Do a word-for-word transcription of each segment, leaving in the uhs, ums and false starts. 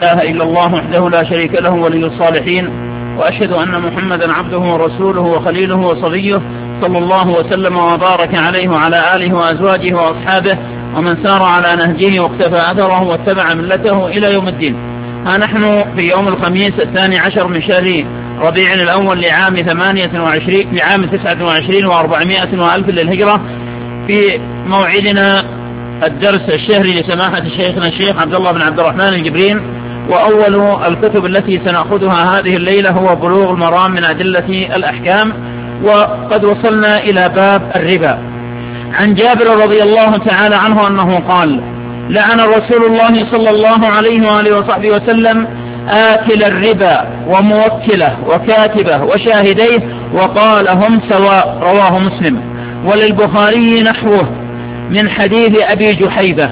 إله إلا الله وحده لا شريك له ولي الصالحين، وأشهد أن محمدا عبده ورسوله وخليله وصفيه صلى الله وسلم وبارك عليه وعلى آله وأزواجه وأصحابه ومن سار على نهجه واقتفى أثره واتبع ملته إلى يوم الدين. ها نحن في يوم الخميس الثاني عشر من شهر ربيع الأول لعام ثمانية وعشرين لعام تسعة وعشرين وأربعمائة وألف للهجرة، في موعدنا الدرس الشهري لسماحة شيخنا الشيخ عبد الله بن عبد الرحمن الجبرين. وأول الكتب التي سنأخذها هذه الليلة هو بلوغ المرام من أدلة الأحكام، وقد وصلنا إلى باب الربا. عن جابر رضي الله تعالى عنه أنه قال: لعن رسول الله صلى الله عليه وآله وصحبه وسلم آكل الربا وموكله وكاتبه وشاهديه وقال هم سواء. رواه مسلم. وللبخاري نحوه من حديث أبي جحيفة.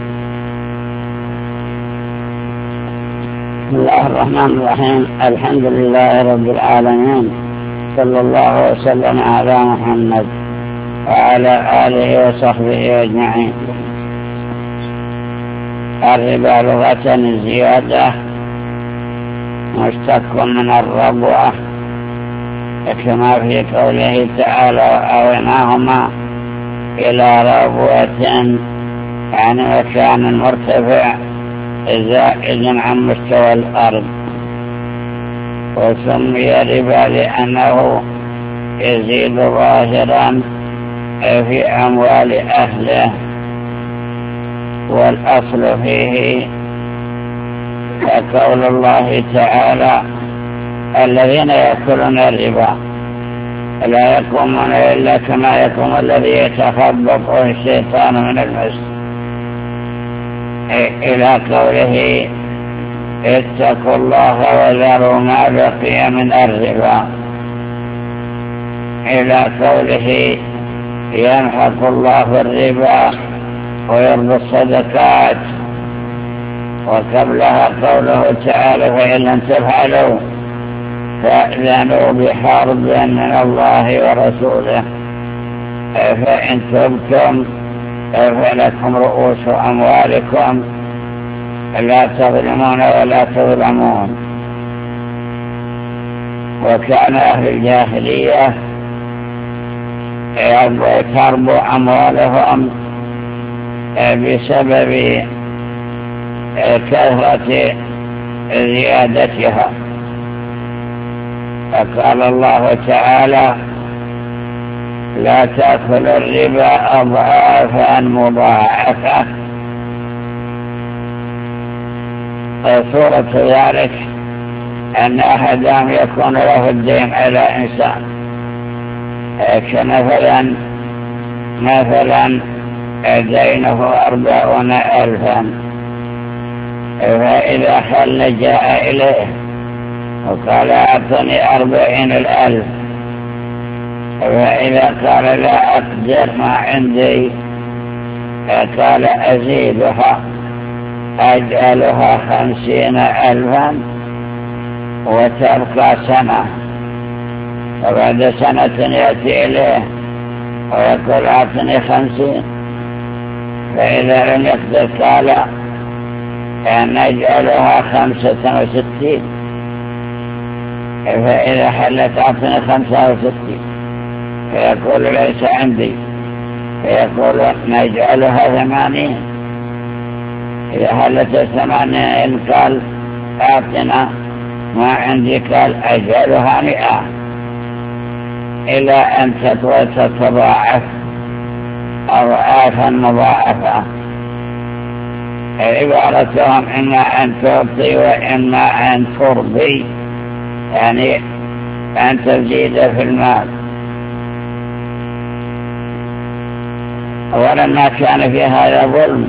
بسم الله الرحمن الرحيم. الحمد لله رب العالمين، صلى الله وسلم على محمد وعلى آله وصحبه أجمعين. الربا لغة الزيادة، مشتق من الربوة، كما في قوله تعالى: وآويناهما إلى ربوة، يعني مكان مرتفع زائد عن مستوى الأرض. وسمي ربا لأنه يزيد ظاهرا في أموال أهله، والأصل فيه كقول الله تعالى: الذين يأكلون الربا لا يقومون إلا كما يقوم الذي يتخبطه الشيطان من المس، إلى قوله: اتقوا الله وذروا ما بقي من الربا، إلى قوله: يمحق الله الربا ويربي الصدقات. وقبلها قوله تعالى: فإن لم تفعلوا فأذنوا بحرب من الله ورسوله، فإن تبتم فلكم رؤوس أموالكم لا تظلمون ولا تظلمون. وكان أهل الجاهلية يربوا أموالهم بسبب كثرة زيادتها، فقال الله تعالى: لا تأكل الربا أضعافا مضاعفة. صورة ذلك أن أحدهم يكون له الدين على إنسان، كمثلا مثلا دينه أربعون ألفا، فإذا حل جاء إليه وقال: أعطني أربعين الألف، فإذا قال: لا أقدر ما عندي، قال: أزيدها أجعلها خمسين ألفا وتبقى سنة. فبعد سنة يأتي إليه ويقول: أعطني خمسين، فإذا لم يقدر قال: أن نجعلها خمسة وستين، فإذا حلت أعطني خمسة وستين، فيقول: ليس عندي، فيقول: نجعلها ثمانين. إذا حلت الثمانين قال: أعطنا ما عندي، قال: أجعلها مئة، إلى أن تتضاعف أضعافا مضاعفة. عبارتهم إما أن تعطي وإما أن ترضي، يعني أن تزيد في المال. ولما كان في هذا ظلم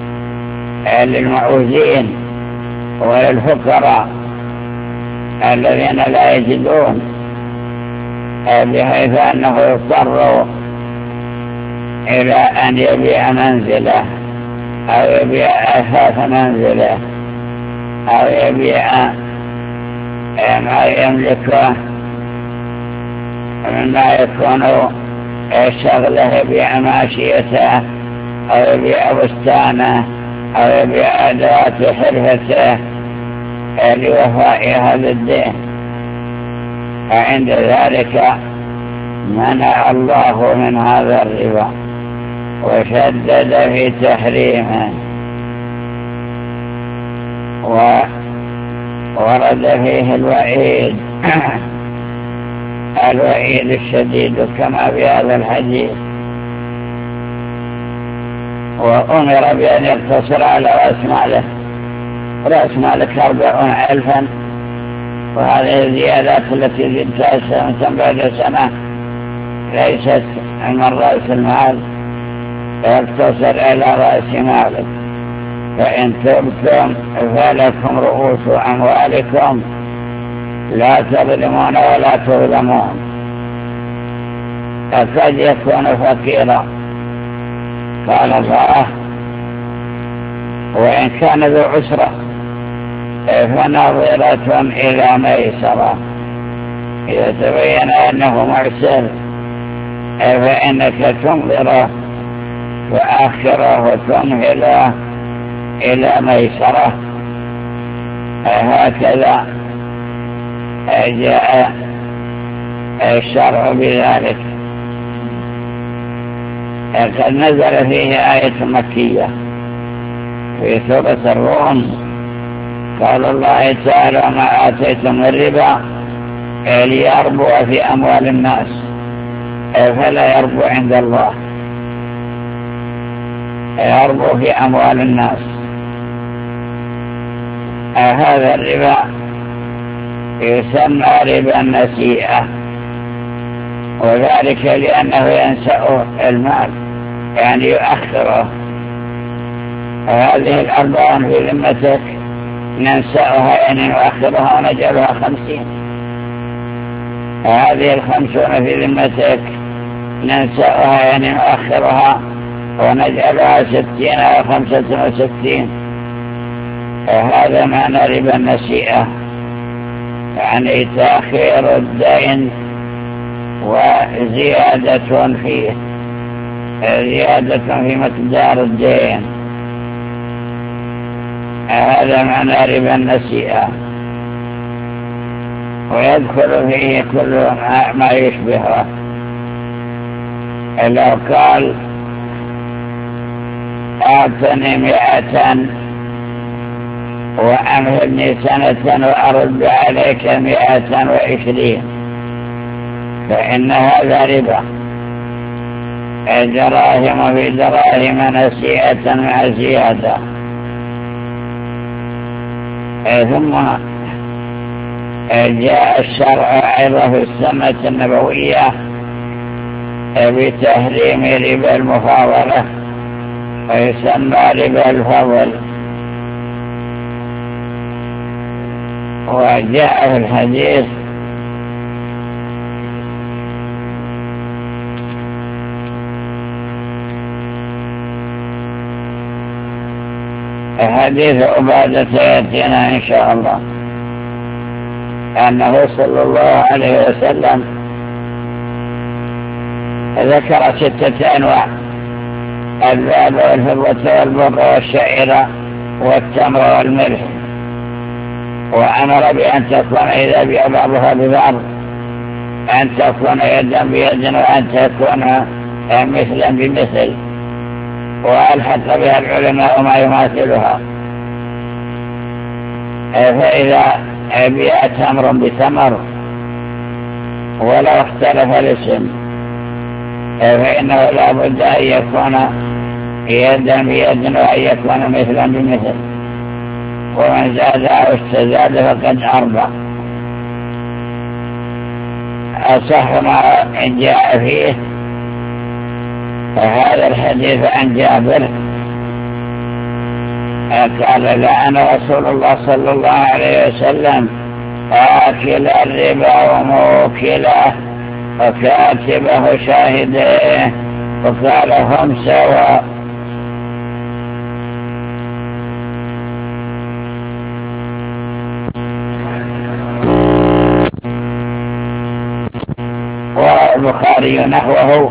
للمعوزين وللفقراء الذين لا يجدون، بحيث أنه يضطر إلى أن يبيع منزله أو يبيع أثاث منزله أو يبيع ما يملكه مما يكون شغله يبيع ماشيته أو يبيع بستانه أو يبيع أدوات حرفته لوفاء هذا الدين، فعند ذلك منع الله من هذا الربا وشدد في تحريمه، وورد فيه الوعيد الوعيد الشديد كما في هذا الحديث، وأمر بأن يقتصر على رأس ماله. رأس مالك أربعون ألفا، وهذه الزيادات التي زدتها سنة بعد سنة ليست من رأس المال، فيقتصر على رأس مالك. فإن تبتم فلكم رؤوس أموالكم لا تظلمون ولا تظلمون. فقد يكون فقيرا، قال الله: وإن كان ذو عسرة فنظرة إلى ميسرة. إذا تبين أنه معسر فإنك تنظره وآخره وتمهله إلى ميسرة. هكذا جاء الشرع بذلك. قد نزل فيه آية مكية في سورة الروم، قال الله تعالى: ما آتيتم من ربا ليربو في أموال الناس فلا يربو عند الله. يربو في أموال الناس. هذا الربا يسمى ربا النسيئة، وذلك لأنه ينسأ المال، يعني يؤخره. وهذه الأربعون في ذمتك ننسأها يعني نؤخرها ونجعلها خمسين. وهذه الخمسون في ذمتك ننسأها يعني نؤخرها ونجعلها ستين أو خمسة وستين. وهذا معنى ربا النسيئة، يعني تأخير الدين وزيادة فيه، زيادة في مقدار الدين. هذا معنى ربا النسيئة، ويدخل فيه كل ما يشبهه. لو قال: أعطني مئة وأمهلني سنة وأرد عليك مئة وعشرين، فإن هذا ربا. دراهم في دراهم نسيئة مع زيادة. ثم جاء الشرع أيضا في السنة النبوية بتحريم ربا المفاضلة، ويسمى ربا الفضل. وجاء في الحديث: حديث عبادة يأتينا إن شاء الله، أنه صلى الله عليه وسلم ذكر ستة أنواع: الذهب والفضة والبر والشعير والتمر والملح، وأمر بأن تكون إذا بيع بعضها ببعض أن تكون يدا بيد وأن تكون مثلا بمثل، وألحق بها العلماء ما يماثلها. فإذا بيع تمر بتمر ولو اختلف الاسم فإنه لا بد أن يكون يدا بيد وأن يكون مثلا بمثل، ومن زاد أو استزاد فقد أربع. أصح ما جاء فيه فهذا الحديث عن جابر قال: لعن رسول الله صلى الله عليه وسلم آكل الربا وموكله وكاتبه شاهديه، وقال: هم سواء. والبخاري نحوه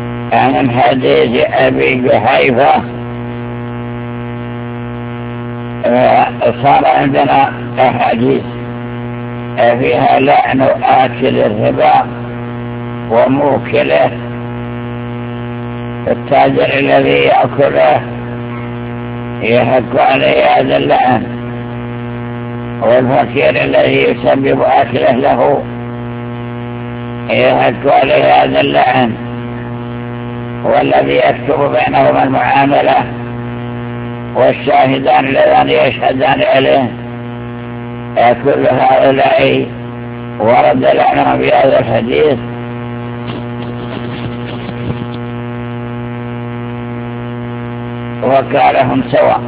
عن حديث أبي جحيفة صار عندنا أحاديث فيها لعن آكل الربا وموكله، التاجر الذي يأكله يحق عليه هذا اللعن، والفقير الذي يسبب أكله له يحق عليه هذا اللعن، والذي يكتب بينهما المعاملة والشاهدان اللذان يشهدان عليه، كل هؤلاء ورد لعنهم بهذا الحديث. وكالهم سواء.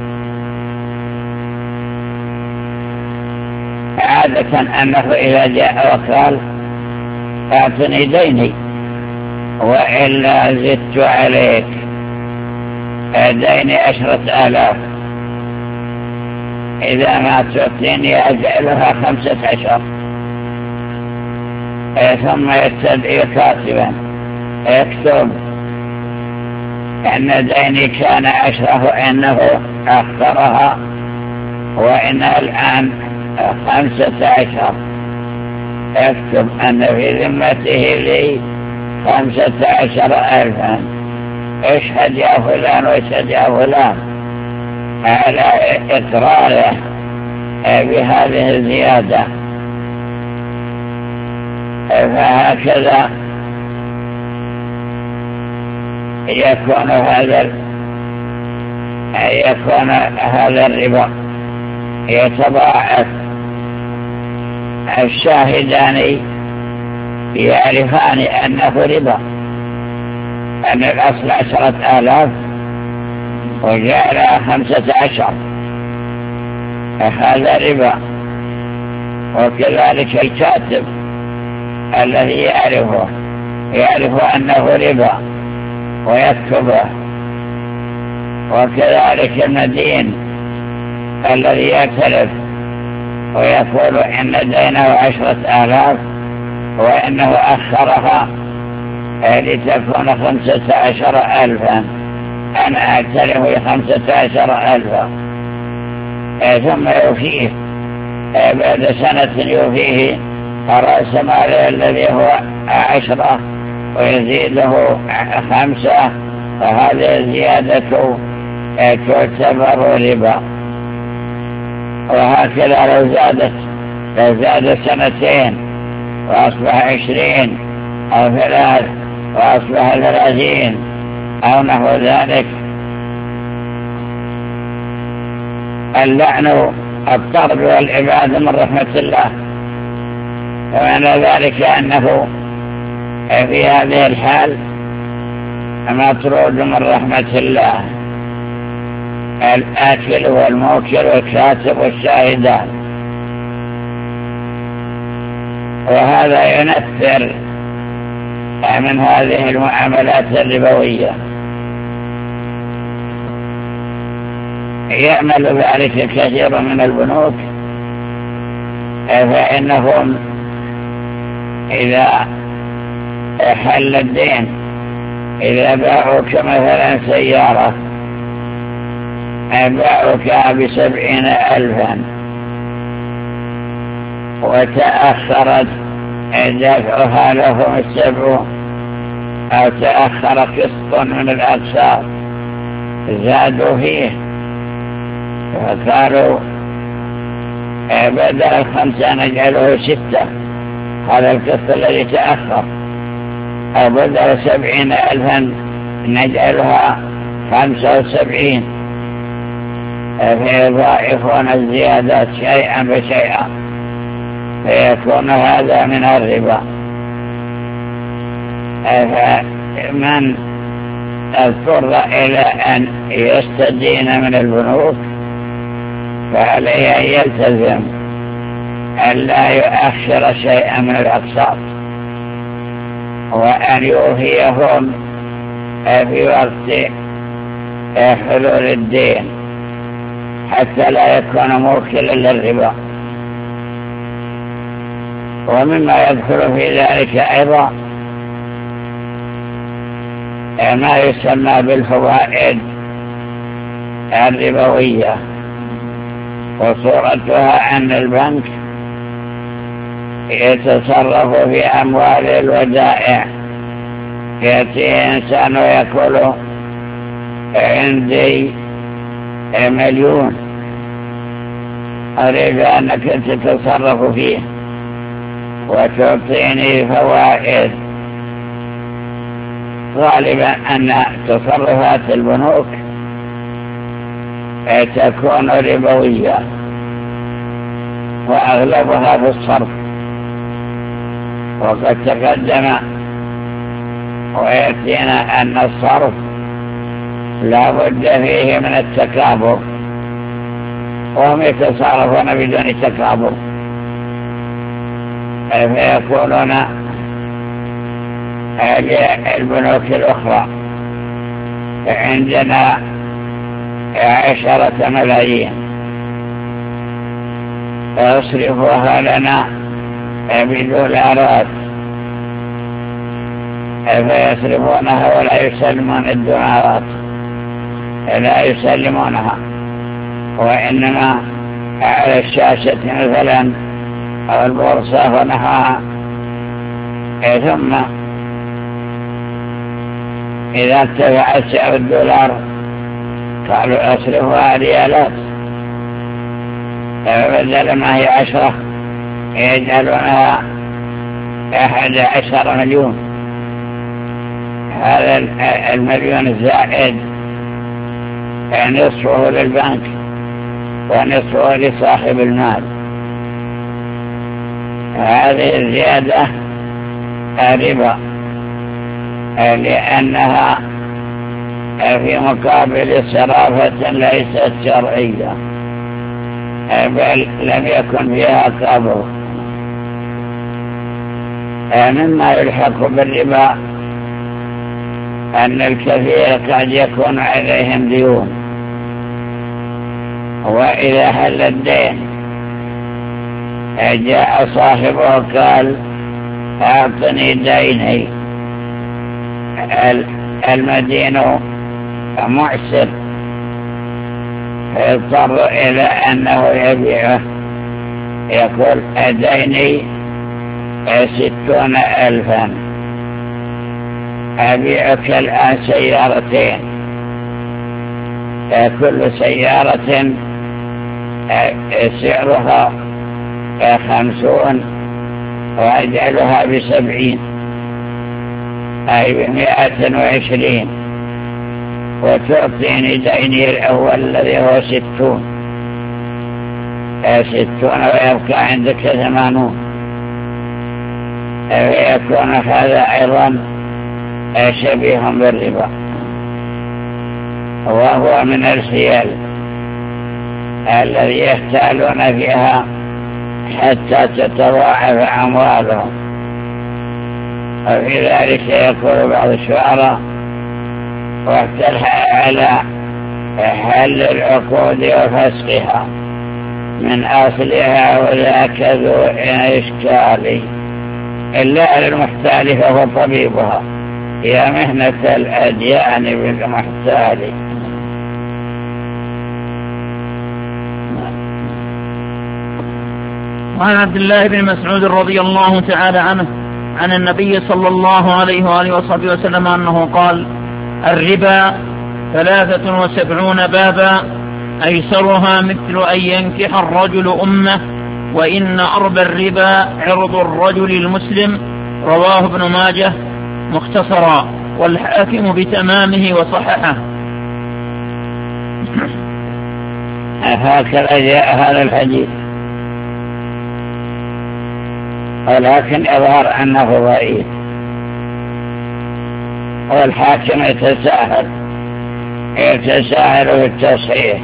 عادة أنه إذا جاء وقال أعطني ديني وإلا زدت عليك ديني عشرة آلاف، إذا ما تعطيني أجعلها خمسة عشر، ثم يستدعي كاتبا يكتب أن ديني كان عشرة وإنه أخرها وإنها الآن خمسة عشر، يكتب أن في ذمته لي خمسة عشر ألفا، اشهد يا فلان واشهد يا فلان على إقراره بهذه الزيادة. فهكذا يكون هذا يكون هذا الربا يتضاعف. الشاهدان يعرفان أنه ربا، أن الأصل عشرة آلاف وجعلها خمسة عشر، هذا ربا. وكذلك الكاتب الذي يعرفه يعرف أنه ربا ويكتبه، وكذلك المدين الذي يعترف ويقول إن دينه عشرة آلاف وإنه أخرها لتكون خمسة عشر ألفا، أنا أعترف بخمسة عشر ألفا، ثم يوفيه بعد سنة يوفيه رأس ماله الذي هو عشرة ويزيده خمسة، فهذه الزيادة تعتبر ربا. وهكذا لو زادت لو زاد سنتين وأصبح عشرين أو ثلاث وأصبح ثلاثين أو نحو ذلك، اللعن الطرد والعباد من رحمة الله، ومعنى ذلك أنه في هذه الحال مطرود من رحمة الله، الآكل والموكل والكاتب والشاهدان. وهذا ينفر من هذه المعاملات الربوية. يعمل ذلك كثير من البنوك، فإنهم إذا حل الدين، إذا باعوك مثلا سيارة باعوك بسبعين ألفا وتأخرت دفعها لهم السبع أو تأخر قسط من الأقساط، زادوا فيه فقالوا بدل الخمسة نجعله ستة، هذا القسط الذي تأخر، أو بدل سبعين ألفا نجعلها خمسة وسبعين، فيضاعفون الزيادات شيئا بشيئا، فيكون هذا من الربا. فمن اضطر إلى أن يستدين من البنوك فعليه أن يلتزم أن لا يؤخر شيئا من الأقساط، وأن يوفيهم في وقت حلول الدين حتى لا يكون موكلا للربا. ومما يدخل في ذلك أيضا ما يسمى بالفوائد الربوية، وصورتها أن البنك يتصرف في أموال الودائع. يأتي إنسان ويقول عندي مليون أريد أنك تتصرف فيه وتعطيني فوائد. غالبا أن تصرفات البنوك تكون ربوية وأغلبها في الصرف، وقد تقدم ويأتينا أن الصرف لا بد فيه من التكابر، وهم يتصرفون بدون تكابر، فيقولون البنوك الأخرى عندنا عشرة ملايين فيصرفوها لنا بدولارات، فيصرفونها ولا يسلمون الدولارات، لا يسلمونها، وإنما على الشاشة مثلا أو البورصة ونحوها. ثم إذا ارتفع سعر الدولار قالوا أصرفها ريالات، فبدل ما هي عشرة يجعلونها أحد عشر مليون. هذا المليون الزائد نصفه للبنك ونصفه لصاحب المال. هذه الزيادة ربا، لأنها في مقابل صرافة ليست شرعية، بل لم يكن فيها قبض. مما يلحق بالربا أن الكثير قد يكون عليهم ديون، وإذا حل الدين جاء صاحبه قال أعطني ديني، المدين معسر، فيضطر إلى أنه يبيعه، يقول ديني ستون ألفا، أبيعك الآن سيارتين، كل سيارة سعرها خمسون وأجعلها بسبعين، أي بمئة وعشرين، وتعطيني ديني الأول الذي هو ستون ستون ويبقى عندك ثمانون، ويكون هذا أيضا شبيه بالربا، وهو من الحيل الذي يحتالون فيها حتى تتضاعف أموالهم. وفي ذلك يقول بعض الشعراء واقترح على حل العقود وفسخها من أصلها وذاك ذو إشكال، إلا على المحتال فهو طبيبها، يا مهنة الأديان بالمحتال. وعن عبد الله بن مسعود رضي الله تعالى عنه عن النبي صلى الله عليه وآله وصحبه وسلم أنه قال: الربا ثلاثة وسبعون بابا، أيسرها مثل أن ينكح الرجل أمه، وإن أربى الربا عرض الرجل المسلم. رواه ابن ماجه مختصرا، والحاكم بتمامه وصححه. هكذا جاء هذا الحديث، ولكن إظهار أنه ضعيف، والحاكم يتساهل يتساهل في التصحيح.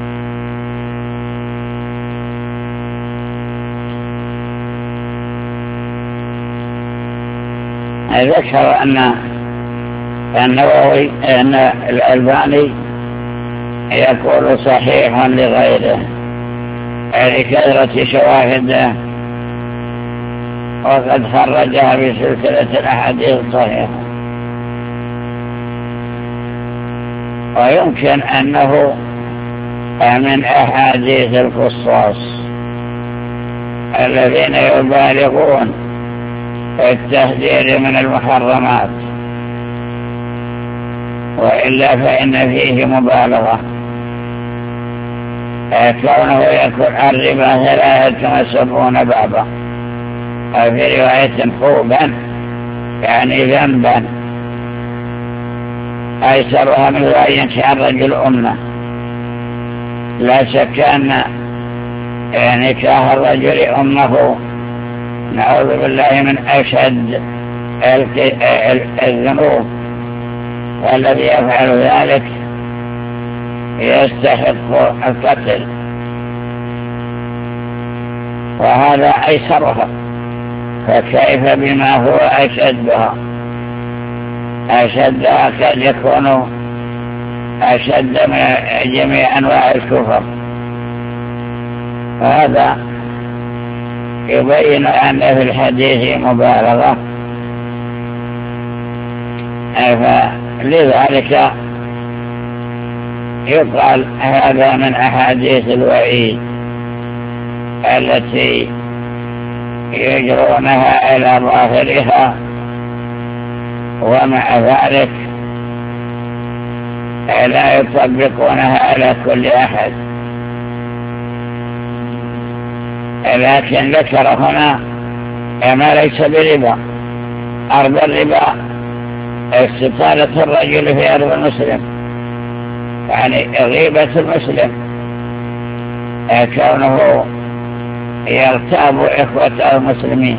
ذكر أن النووي أن الألباني يقول صحيح لغيره لكثرة شواهده، وقد خرجها في سلسلة الأحاديث الصحيحة. ويمكن أنه من أحاديث القصاص الذين يبالغون في التحذير من المحرمات، وإلا فإن فيه مبالغة. كونه يكون الربا ثلاثة وسبعون بابا، وفي رواية خوبا يعني ذنبا أيسرها من أن ينشأ الرجل أمه. لا شك أن يعني نكاح الرجل أمه نعوذ بالله من أشد الذنوب، والذي يفعل ذلك يستحق القتل، وهذا أيسرها، فكيف بما هو أشدها؟ أشدها قد يكون أشد من جميع أنواع الكفر. وهذا يبين أن في الحديث مبالغة، فلذلك يقال هذا من أحاديث الوعيد التي يجرونها إلى ظاهرها، ومع ذلك لا يطبقونها على كل أحد. لكن ذكر هنا ما ليس بربا. أرض الربا استطالة الرجل في أرض المسلم، يعني غيبة المسلم، كونه يغتاب إخوته المسلمين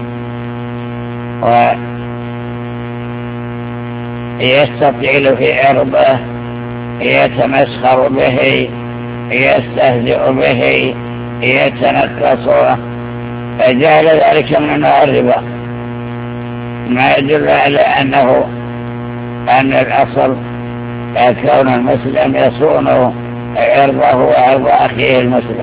ويستطيل في عرضه، يتمسخر به، يستهزئ به، يتنقصه، فجعل ذلك من أنواع الربا، ما يدل على أنه أن الأصل كون المسلم يصون عرضه وعرض أخيه المسلم.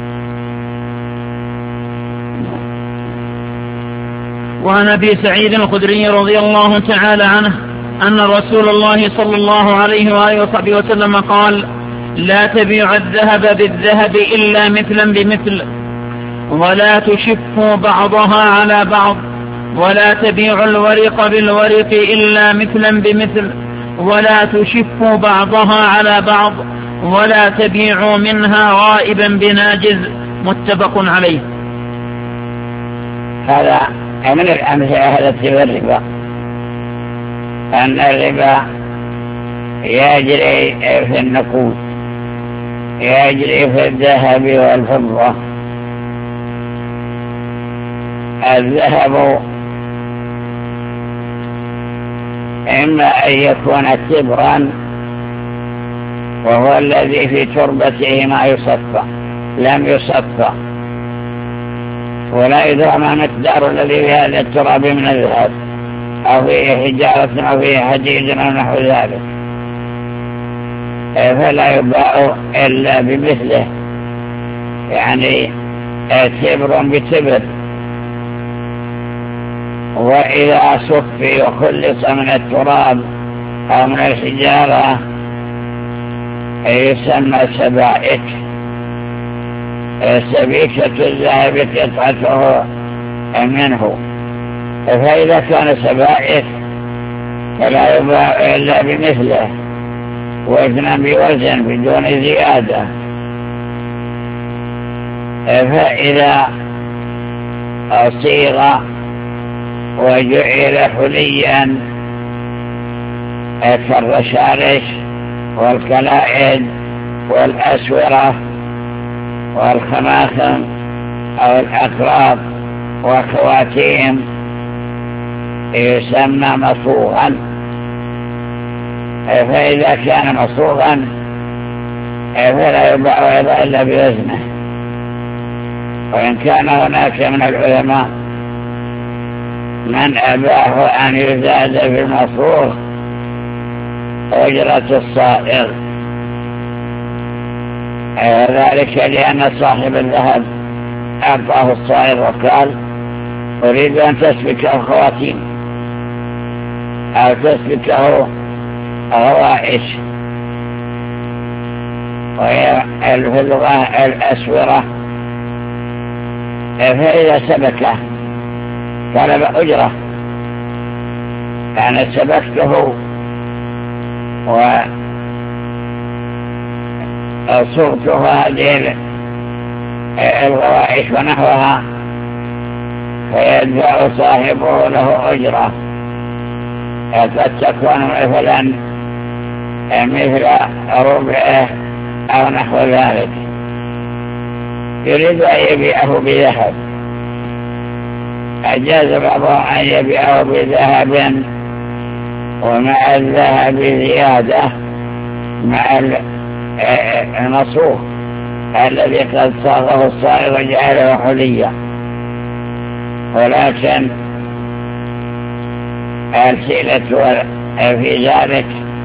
وعن أبي سعيد الخدري رضي الله تعالى عنه أن رسول الله صلى الله عليه وآله وصحبه وسلم قال: لا تبيع الذهب بالذهب إلا مثلا بمثل، ولا تشفوا بعضها على بعض، ولا تبيع الورق بالورق إلا مثلا بمثل، ولا تشفوا بعضها على بعض، ولا تبيعوا منها غائبا بناجز. متفق عليه. هذا من الأمثلة التي في الربا، أن الربا يجري في النقود، يجري في الذهب والفضة. الذهب إما أن يكون تبرا، وهو الذي في تربته ما يصفى، لم يصفى، ولا يدرى ما مقدار الذي في هذا التراب من الذهب، أو فيه حجارة أو فيه حديد أو نحو ذلك، فلا يباع إلا بمثله، يعني تبر بتبر. وإذا صفي وخلص من التراب أو من الحجارة يسمى سبائك. سبيكة الذهب قطعته منه، فإذا كان سبائك فلا يباع إلا بمثله، وزنا بوزن بدون زيادة. فإذا صيغ وجعل حليا كالرشارش والكلائد والأسورة والخماخم أو الأقراط والخواتيم يسمى مصوغا. فإذا كان مصوغا فلا يباع إلا بوزنه. وإن كان هناك من العلماء من أباه أن يزاد في المصروف أجرة الصائغ، ذلك لأن صاحب الذهب أعطاه الصائغ وقال: أريد أن تسبكه الخواتيم أو تسبكه غوائش، وهي في اللغة الأسورة. فإذا سبكه طلب أجرة، يعني سبكته وصرته هذه الغوائش ونحوها، فيدفع صاحبه له أجرة، قد تكون مثلا مثل ربعه أو نحو ذلك، يريد أن يبيعه بذهب، أجاز بعضهم أن يبيعه بذهب ومع الذهب زيادة مع المصروف الذي قد صاغه الصائغ وجعله حليا. ولكن الحيلة في ذلك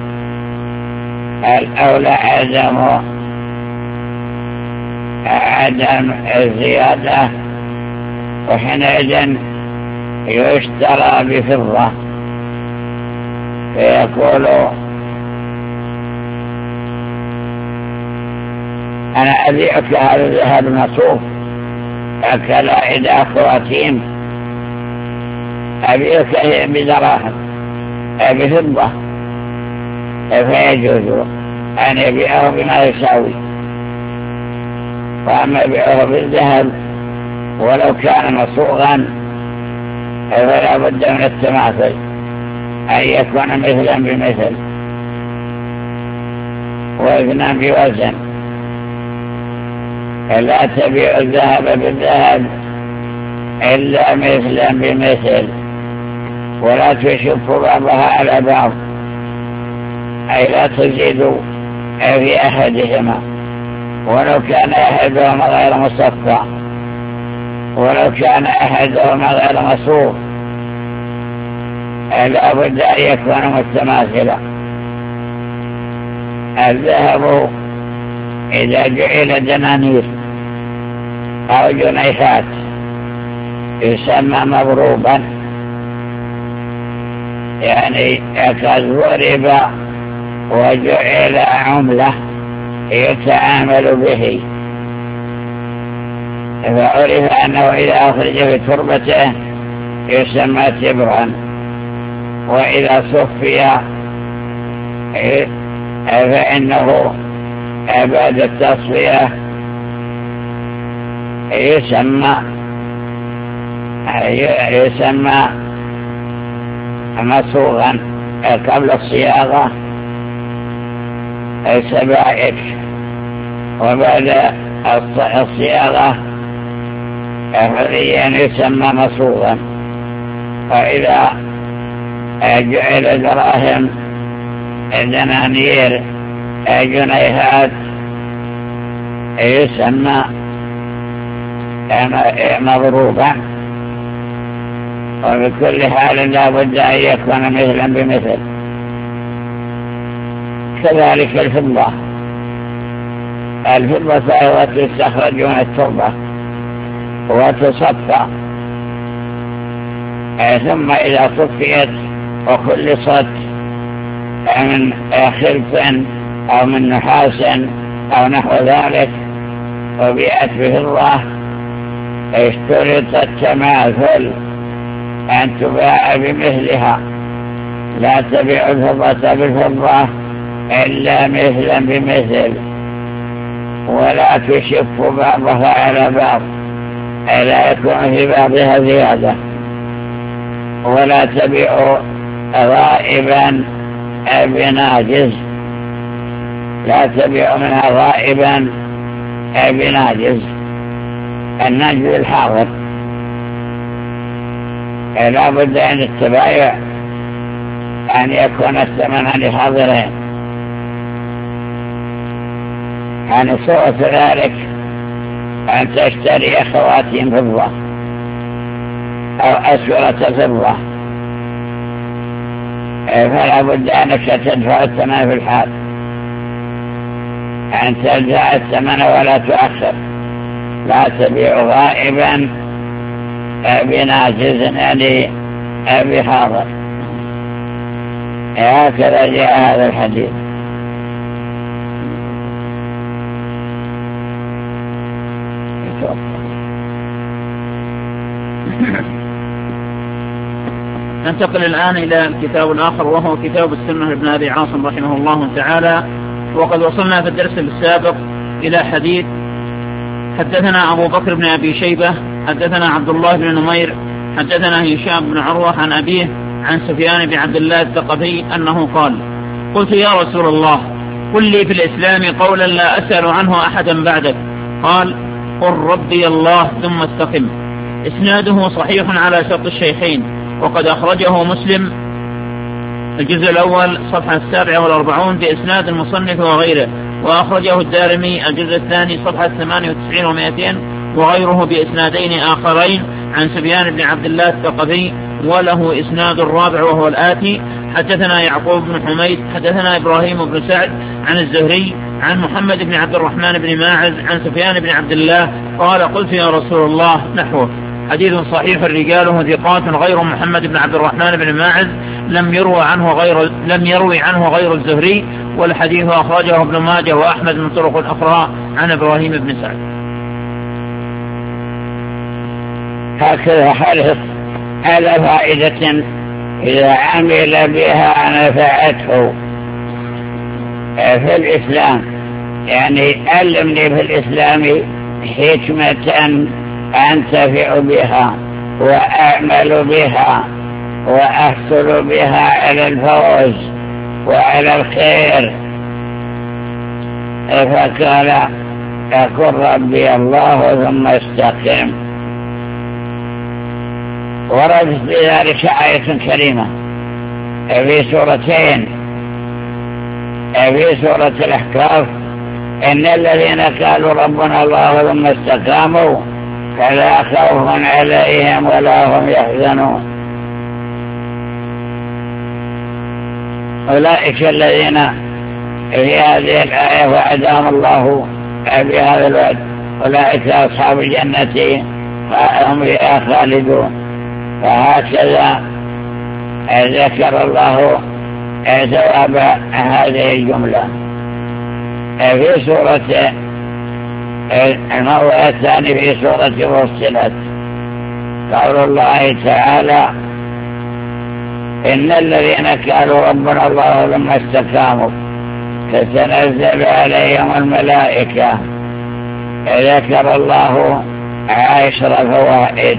الأولى عدم عدم الزيادة، وحينئذ يشترى بفضة، فيقول أنا أبيعك هذا الذهب المصروف هكذا إذا خواتيم، أبيعك بدراهم بفضة، فيجوز أن يبيعه بما يساوي. وأما يبيعه بالذهب ولو كان مصوغا فلا بد من التماثل، أن يكون مثلا بمثل وزنا بوزن. لا تبيع الذهب بالذهب إلا مثلا بمثل، ولا تشف بعضها على بعض، أي لا تزيد في أحدهما ولو كان أحدهما غير مصفى، ولو كان أحدهما غير مصروف، لا بد أن يكون متماثلا. الذهب إذا جعل دنانير أو جنيهات يسمى مضروبا، يعني قد ضرب وجعل عملة يتعامل به، فعرف أنه إذا أخرج في تربته يسمى تبرا، وإذا صفي فإنه بعد التصفية يسمى يسمى مصوغا قبل الصياغة سبائك، وبعد الصياغة حريا يسمى مصوغا. وإذا جعل دراهم دنانير جنيهات يسمى مضروبا. وبكل حال لا بد أن يكون مثلا بمثل. كذلك الفضة، الفضة أيضا تستخرج من التربة وتصفى، ثم إذا صفيت وخلصت من خلط أو من نحاس أو نحو ذلك وبيئت بفضة، اشترط التماثل أن تباع بمثلها، لا تبيع الفضة بالفضة إلا مثلا بمثل، ولا تشف بعضها على بعض، لا يكون في بعضها زيادة. ولا تبيع غائبا بناجز، لا تبيع منها غائبا بناجز، الناجز الحاضر. لا بد أن التبايع أن يكون الثمن لحاضرين. عن صورة ذلك أن تشتري خواتيم فضة أو أسورة فضة، فلا بد أنك تدفع الثمن في الحال، أن تدفع الثمن ولا تؤخر. لا تبيع غائبا بناجز يعني بحاضر. هكذا جاء هذا الحديث. توقف. ننتقل الآن إلى الكتاب الآخر وهو كتاب السنة لابن أبي عاصم رحمه الله تعالى. وقد وصلنا في الدرس السابق إلى حديث: حدثنا أبو بكر بن أبي شيبة حدثنا عبد الله بن نمير حدثنا هشام بن عروة عن أبيه عن سفيان بن عبد الله الثقفي أنه قال: قلت يا رسول الله قل لي في الإسلام قولا لا أسأل عنه أحدا بعدك. قال: قل ربي الله ثم استقم. إسناده صحيح على شرط الشيخين، وقد أخرجه مسلم الجزء الأول صفحة السابعة والأربعون بإسناد المصنف وغيره، وأخرجه الدارمي الجزء الثاني صفحة ثمانية وتسعين ومائتين وغيره بإسنادين آخرين عن سفيان بن عبد الله الثقفي، وله إسناد الرابع وهو الآتي: حدثنا يعقوب بن حميد حدثنا إبراهيم بن سعد عن الزهري عن محمد بن عبد الرحمن بن ماعز عن سفيان بن عبد الله قال: قلت يا رسول الله نحوه. حديث صحيح رجاله ثقات غير محمد بن عبد الرحمن بن ماعز لم يروي عنه غير لم يروي عنه غير الزهري، والحديث أخرجه ابن ماجه وأحمد من طرق أخرى عن إبراهيم بن سعد. هكذا حرص على فائدة إذا عمل بها نفعته في الإسلام، يعني علمني في الإسلام حكمة أنتفع بها وأعمل بها وأحصل بها على الفوز وعلى الخير. فقال: أقول ربي الله ثم استقم. وردت بذلك آية كريمة في سورتين، في سورة الأحقاف: إن الذين قالوا ربنا الله ثم استقاموا فلا خوف عليهم ولا هم يحزنون. أولئك الذين في هذه الآية وعدهم الله بهذا الوعد، أولئك أصحاب الجنة هم فيها خالدون. فهكذا ذكر الله ثواب هذه الجملة. في سورة الموضع الثاني في سورة فصلت قول الله تعالى: إن الذين قالوا ربنا الله ثم استقاموا تتنزل عليهم الملائكة. ذكر الله عشر فوائد: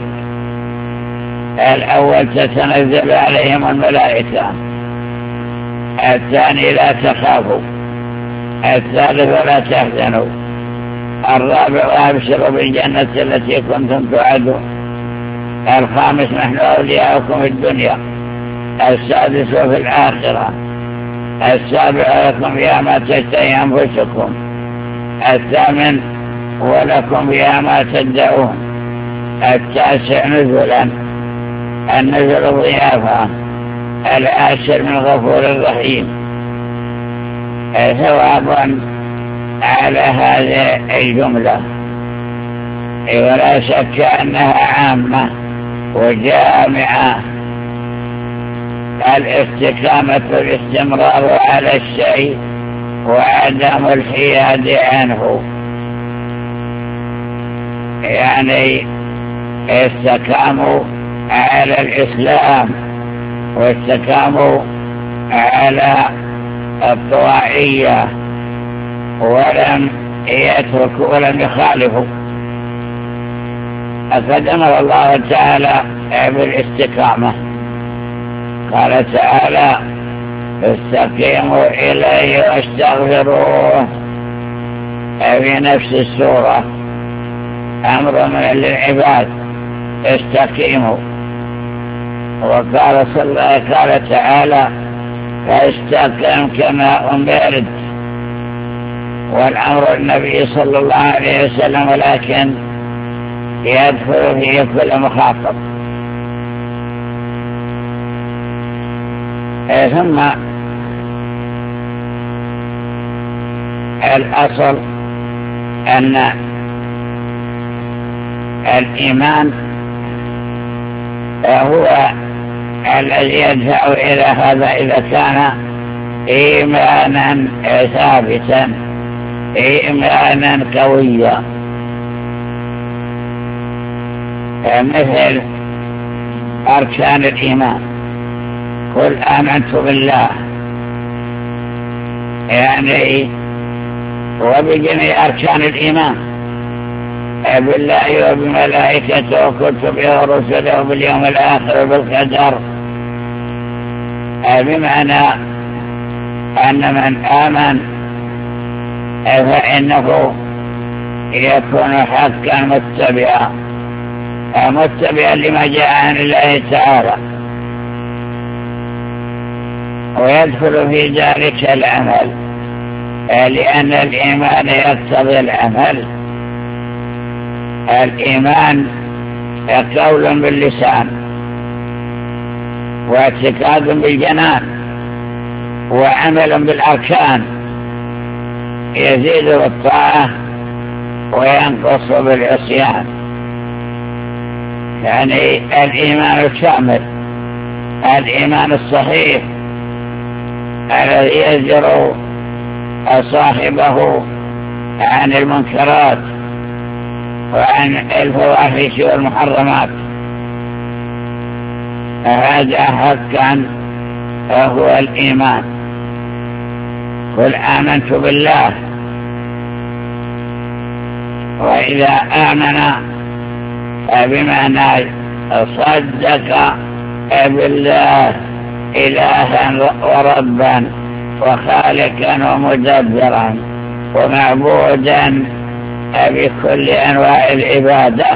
الأول تتنزل عليهم الملائكة، الثاني لا تخافوا، الثالث لا تحزنوا، الرابع أبشروا بالجنة التي كنتم توعدون، الخامس نحن أولياؤكم في الدنيا، السادس في الآخرة، السابع لكم فيها ما تشتهي أنفسكم، الثامن ولكم فيها ما تدعون، التاسع نزلا النزل ضيافة، العاشر من غفور رحيم. ثوابا على هذه الجملة، ولا شك أنها عامة وجامعة. الاستقامة والاستمرار على الشيء وعدم الحياد عنه، يعني استقاموا على الإسلام واستقاموا على الطواعية ولم يتركوا ولم يخالفوا. فقد أمر الله تعالى بالاستقامة، قال تعالى: استقيموا إليه واستغفروه. في نفس السورة أمر من للعباد: استقيموا. وقال صلى الله قال تعالى: فاستقم كما أمرت. والأمر النبي صلى الله عليه وسلم، ولكن يدخل فيه كل مخاطب. ثم الأصل أن الإيمان هو الذي يدفع إلى هذا إذا كان إيمانا ثابتا، إيمانا قويا. مثل أركان الإيمان، قل آمنت بالله، يعني وبجميع أركان الإيمان بالله وبملائكته وكتبه ورسله وباليوم الآخر وبالقدر، بمعنى أن من آمن فإنه يكون حقا متبعا متبعا لما جاء عن الله تعالى، ويدخل في ذلك العمل، لأن الإيمان يقتضي العمل. الإيمان قول باللسان واعتقاد بالجنان وعمل بالأركان، يزيد بالطاعة وينقص بالعصيان. يعني الإيمان الكامل، الإيمان الصحيح الذي يزجر صاحبه عن المنكرات وعن الفواحش والمحرمات، هذا حقا هو الإيمان. قل آمنت بالله، وإذا آمن بمعنى صدق بالله إلها وربا وخالقا ومدبرا ومعبودا بكل أنواع العبادة،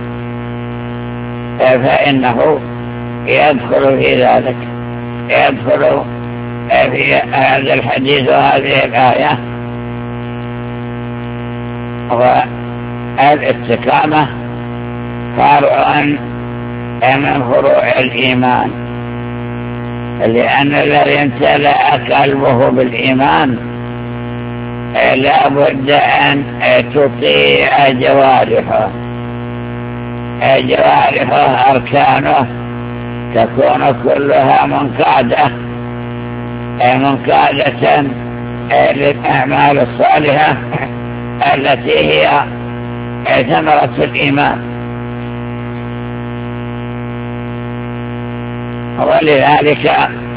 فإنه يدخل في ذلك، يدخل في هذا الحديث وهذه الآية. والاستقامة فرع من فروع الإيمان، لأن الذي امتلأ قلبه بالإيمان لا بد أن تطيع جوارحه، جوارحه أركانه تكون كلها منقادة منقادة للأعمال الصالحة التي هي ثمرة الإيمان. ولذلك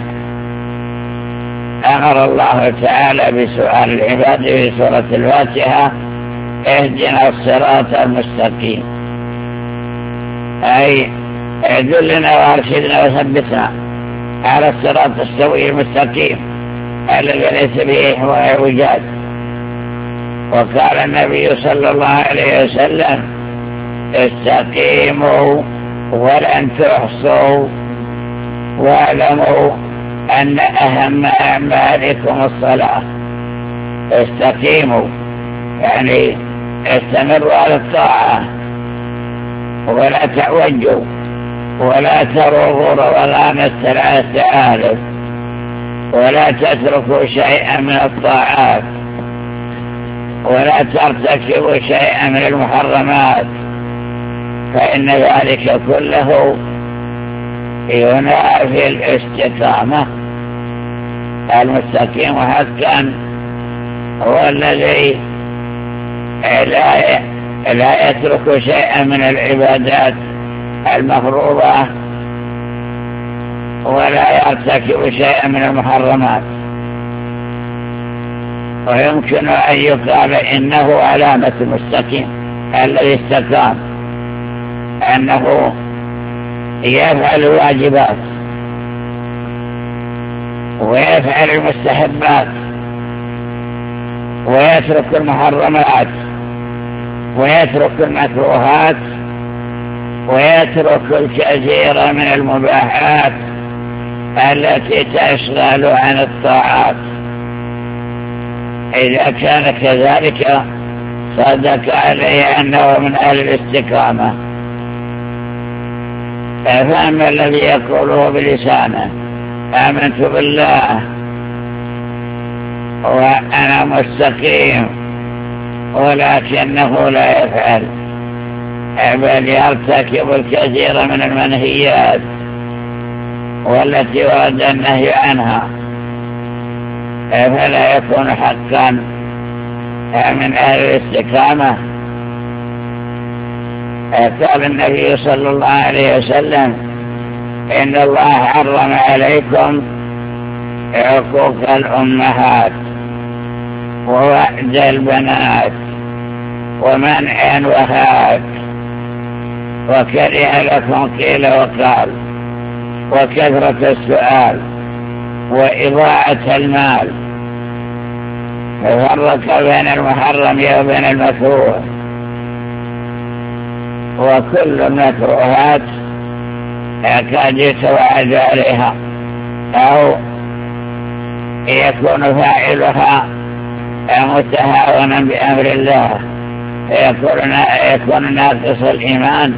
أمر الله تعالى بسؤال العباد في سورة الفاتحة: اهدنا الصراط المستقيم، أي دلنا وارشدنا وثبتنا على الصراط السوي المستقيم الذي ليس به اعوجاج. وقال النبي صلى الله عليه وسلم: استقيموا ولن تحصوا، واعلموا أن أهم أعمالكم الصلاة. استقيموا يعني استمروا على الطاعة ولا تعوجوا ولا تروا روغان الثلاثة، ولا تتركوا شيئا من الطاعات ولا ترتكبوا شيئا من المحرمات، فإن ذلك كله ينافي الاستقامة. المستقيم حقا هو الذي لا لا يترك شيئا من العبادات المفروضة ولا يرتكب شيئا من المحرمات. ويمكن أن يقال إنه علامة المستقيم الذي استقام، أنه يفعل الواجبات ويفعل المستحبات ويترك المحرمات ويترك المكروهات ويترك الكثير من المباحات التي تشغل عن الطاعات. إذا كان كذلك صدق عليه أنه من أهل الاستقامة. فأما الذي يقوله بلسانه: آمنت بالله وأنا مستقيم، ولكنه لا يفعل، بل يرتكب الكثير من المنهيات والتي ورد النهي عنها، فلا يكون حقا من أهل الاستقامة. قال النبي صلى الله عليه وسلم إن الله حرم عليكم عقوق الأمهات ووعد البنات ومنع وهات وكره لكم قيل وقال وكثرة السؤال وإضاعة المال، ففرق بين المحرم وبين المكروه، وكل المكروهات قد يتوعد عليها أو يكون فاعلها متهاونا بأمر الله، يكون ناقص الإيمان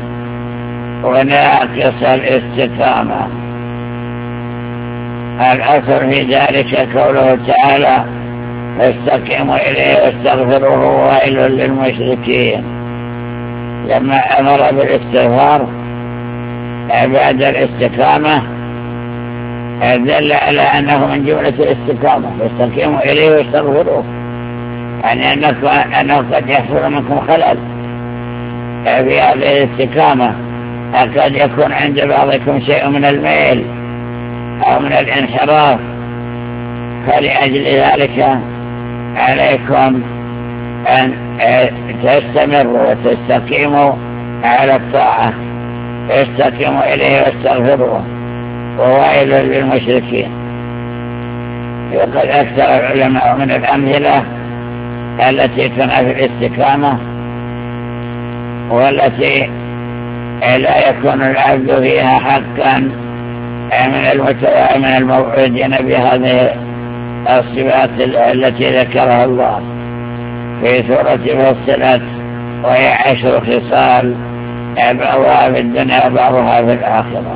وناقص الاستقامة. الأصل في ذلك قوله تعالى فاستقيموا إليه واستغفروه ويل للمشركين، لما أمر بالاستغفار بعد الاستقامة دل على أنه من جملة الاستقامة، فاستقيموا إليه واستغفروه، يعني أنه قد يحصل منكم خلل في هذه الاستقامة، قد يكون عند بعضكم شيء من الميل أو من الانحراف، فلأجل ذلك عليكم أن تستمروا وتستقيموا على الطاعة، استقيموا إليه واستغفروه وويل للمشركين. وقد أكثر العلماء من الأمثلة التي تنافي الاستقامة والتي لا يكون العبد فيها حقا من الموعودين بهذه الصفات التي ذكرها الله في سورة فصلت، وهي عشر خصال بعضها في الدنيا وبعضها في الآخرة.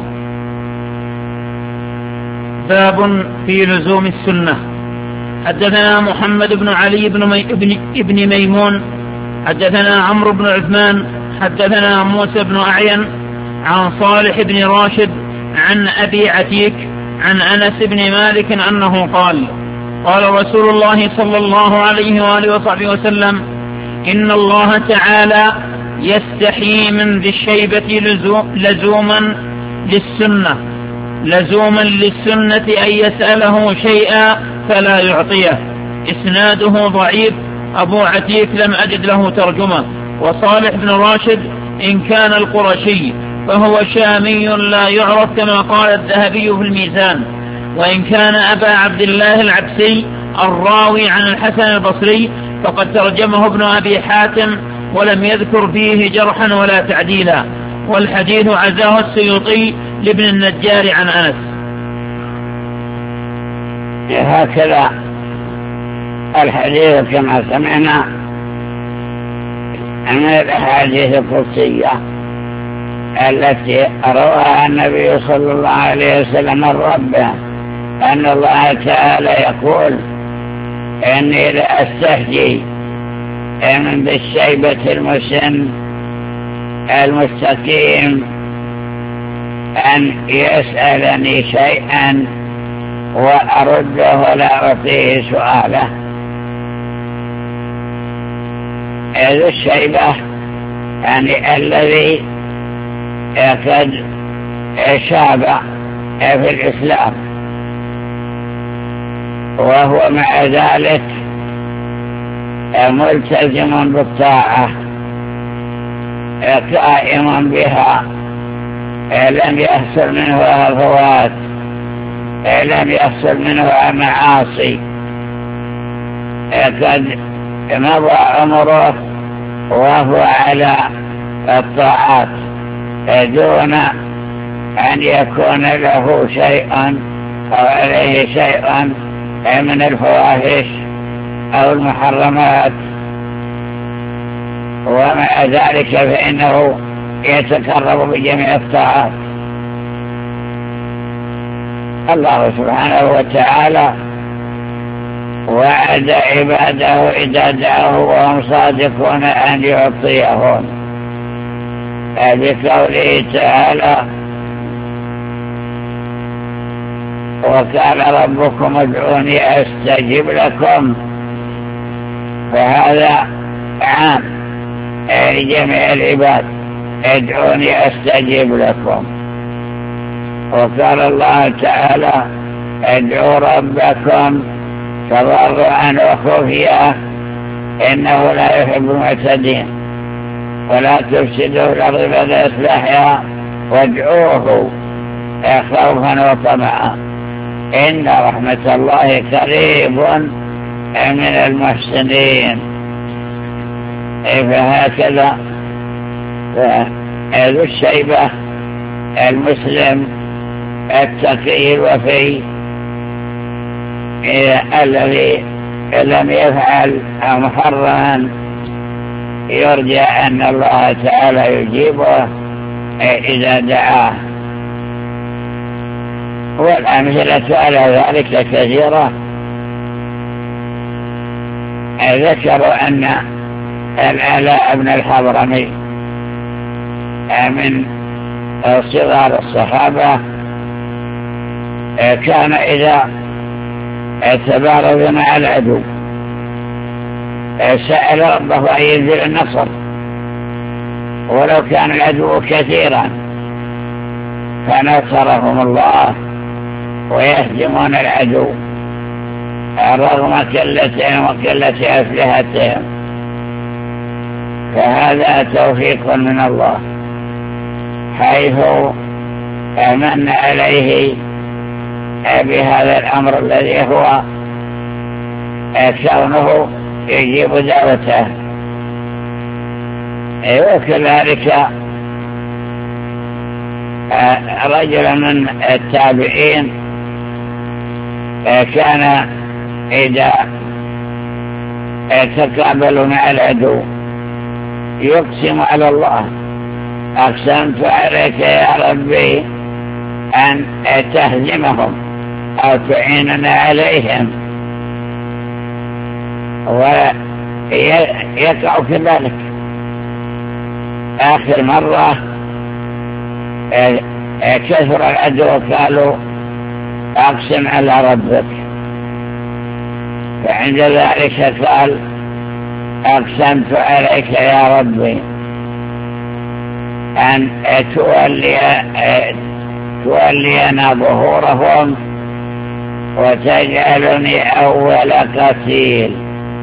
باب في لزوم السنة. حدثنا محمد بن علي بن, مي... بن... ابن ميمون حدثنا عمرو بن عثمان حدثنا موسى بن أعين عن صالح بن راشد عن أبي عتيك عن أنس بن مالك أنه قال قال رسول الله صلى الله عليه وآله وصحبه وسلم إن الله تعالى يستحيي من ذي الشيبة لزوما للسنة لزوما للسنة أن يسأله شيئا فلا يعطيه. إسناده ضعيف. أبو عتيك لم أجد له ترجمة. وصالح بن راشد إن كان القرشي فهو شامي لا يعرف كما قال الذهبي في الميزان، وإن كان أبا عبد الله العبسي الراوي عن الحسن البصري فقد ترجمه ابن أبي حاتم ولم يذكر فيه جرحا ولا تعديلا، والحديث عزاه السيوطي لابن النجار عن أنس. هكذا الحديث كما سمعنا من الأحاديث القدسية التي رواها النبي صلى الله عليه وسلم عن ربه أن الله تعالى يقول إني لأستحيي من ذي الشيبة المسن المستقيم أن يسألني شيئا وأرده ولا أعطيه سؤاله. ذو الشيبة يعني الذي قد شاب في الإسلام وهو مع ذلك ملتزم بالطاعة قائم بها، لم يحصل منه هفوات، لم يحصل منه معاصي، قد مضى عمره وهو على الطاعات دون أن يكون له شيء أو عليه شيء من الفواحش أو المحرمات، ومع ذلك فإنه يتقرب بجميع الطاعات. الله سبحانه وتعالى وعد عباده إذا دعوه وهم صادقون أن يعطيهم، بقوله تعالى وقال ربكم ادعوني أستجب لكم، فهذا عام لجميع العباد ادعوني أستجيب لكم. وقال الله تعالى ادعوا ربكم تضرعا وخفيا إنه لا يحب المعتدين ولا تفسدوا الأرض بعد إصلاحها وادعوه خوفا وطمعا إن رحمة الله قريب من المحسنين. فهكذا ذو الشيبة المسلم التقي الوفي الذي لم يفعل محرما يرجى أن الله تعالى يجيبه إذا دعاه. والأمثلة على ذلك كثيرة. ذكروا أن العلاء بن الحضرمي من صغار الصحابة كان إذا تبارز مع العدو سأل ربه أن ينزل النصر ولو كان العدو كثيرا فنصرهم الله ويهزمون العدو رغم كلتهم وكلة أسلحتهم. فهذا توفيق من الله حيث أمن عليه بهذا الأمر الذي هو كونه يجيب دعوته. وكذلك رجل من التابعين كان إذا تقابل مع العدو يقسم على الله أقسمت عليك يا ربي أن تهزمهم أو تعيننا عليهم، ويقع كذلك. آخر مرة كثر العدو قالوا أقسم على ربك، فعند ذلك قال أقسمت عليك يا ربي أن تولي تولينا ظهورهم وتجعلني أول قتيل.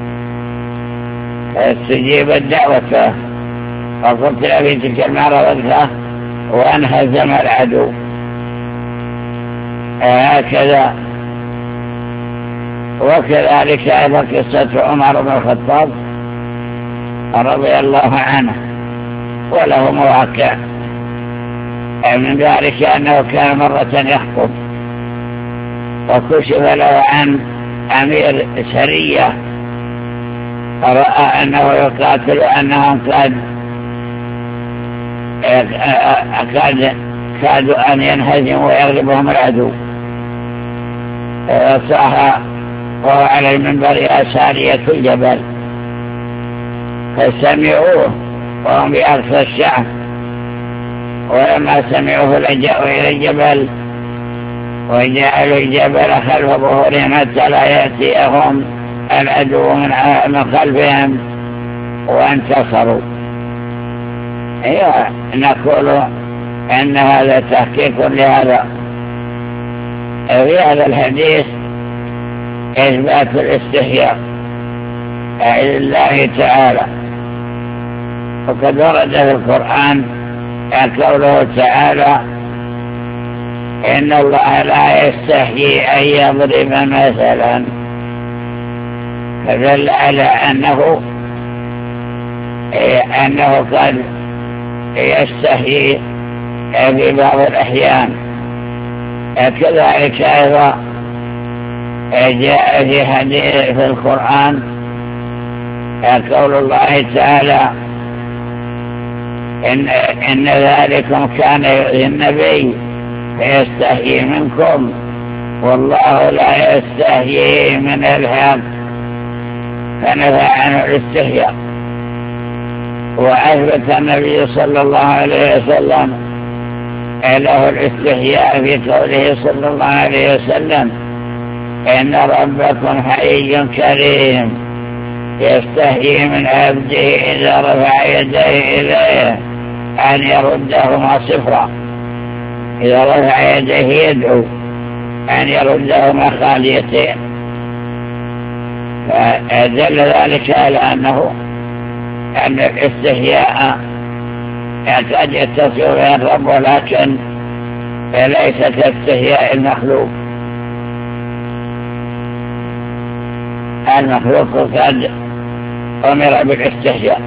فاستجيب الدعوة وقلت في تلك المرة وانهزم العدو. هكذا. وكذلك أيضا قصة عمر بن الخطاب رضي الله عنه وله مواقع. من ذلك أنه كان مرة يخطب وكشف له عن أمير سرية رأى أنه يقاتل أنهم قد أكاد كادوا أن ينهزموا ويغلبهم العدو. صاح وهو على المنبر يا سارية الجبل، فسمعوه وهم بأقصى الشعب، ولما سمعوه لجأوا إلى الجبل وجعلوا الجبل خلف ظهورهم حتى لا يأتيهم العدو من خلفهم وانتصروا. أيوة، نقول أن هذا تحقيق لهذا. في هذا الحديث إثبات الاستحياء لله تعالى، وقد ورد في القرآن قوله تعالى إن الله لا يستحيي أن يضرب مثلا، فدل على أنه أنه قد يستحيي في بعض الأحيان. كذلك أيضا جاء في حديث في القرآن قول الله تعالى إن, إن ذلكم كان يؤذي النبي فيستحيي منكم والله لا يستحيي من الحق، فنفى عنه الاستحياء. وأثبت النبي صلى الله عليه وسلم له الاستحياء في قوله صلى الله عليه وسلم إن ربكم حي كريم يستحيي من عبده إذا رفع يديه إليه أن يردهما صفرا، إذا رفع يديه يدعو أن يردهما خاليتين. فدل ذلك على أنه أن الاستحياء يحتاج يتصل به الرب، ولكن ليس كاستحياء المخلوق. المخلوق قد أمر بالاستحياء.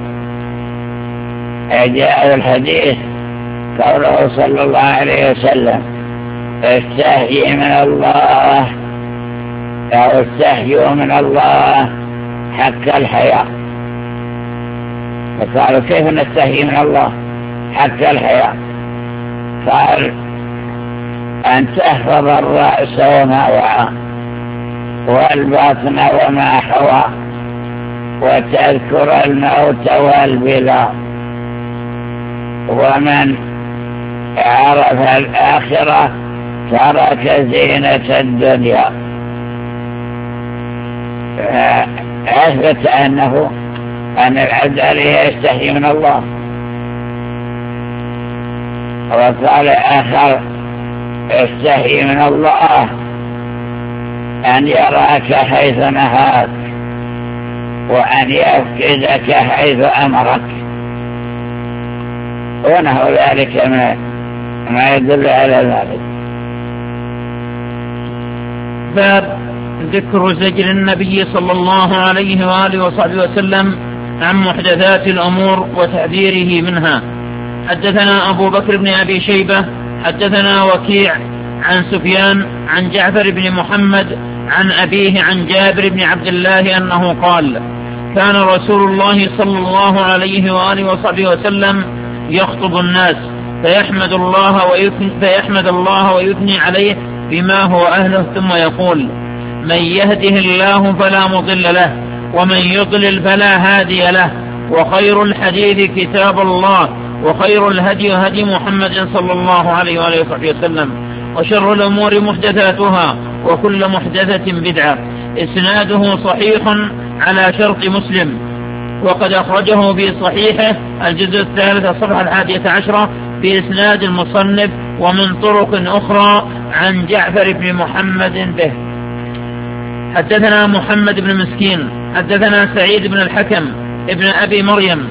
جاء الحديث قوله صلى الله عليه وسلم: استحيي من الله أو استحيوا من الله حق الحياء. فقالوا: كيف نستحيي من الله حق الحياء؟ قال: أن تحفظ الرأس وما وعى والبطن وما حوى وتذكر الموت والبلاء، ومن عرف الآخرة ترك زينة الدنيا. أثبت أنه أن العبد عليه يستحي من الله. وقال آخر: استحي من الله أن يراك حيث نهاك وأن يفقدك حيث أمرك، ونحو ذلك ما يدل على ذلك. باب ذكر زجر النبي صلى الله عليه وآله وصحبه وسلم عن محدثات الأمور وتحذيره منها. حدثنا أبو بكر بن أبي شيبة حدثنا وكيع عن سفيان عن جعفر بن محمد عن أبيه عن جابر بن عبد الله أنه قال: كان رسول الله صلى الله عليه وآله وصحبه وسلم يخطب الناس فيحمد الله ويثني, فيحمد الله ويثني عليه بما هو أهله، ثم يقول: من يهده الله فلا مضل له ومن يضلل فلا هادي له، وخير الحديث كتاب الله وخير الهدي هدي محمد صلى الله عليه وآله وصحبه وسلم، وشر الأمور محدثاتها وكل محدثة بدعة. إسناده صحيح على شرط مسلم، وقد أخرجه في صحيحه الجزء الثالث الصفحة الحادية عشرة بإسناد المصنف ومن طرق أخرى عن جعفر بن محمد به. حدثنا محمد بن مسكين حدثنا سعيد بن الحكم ابن أبي مريم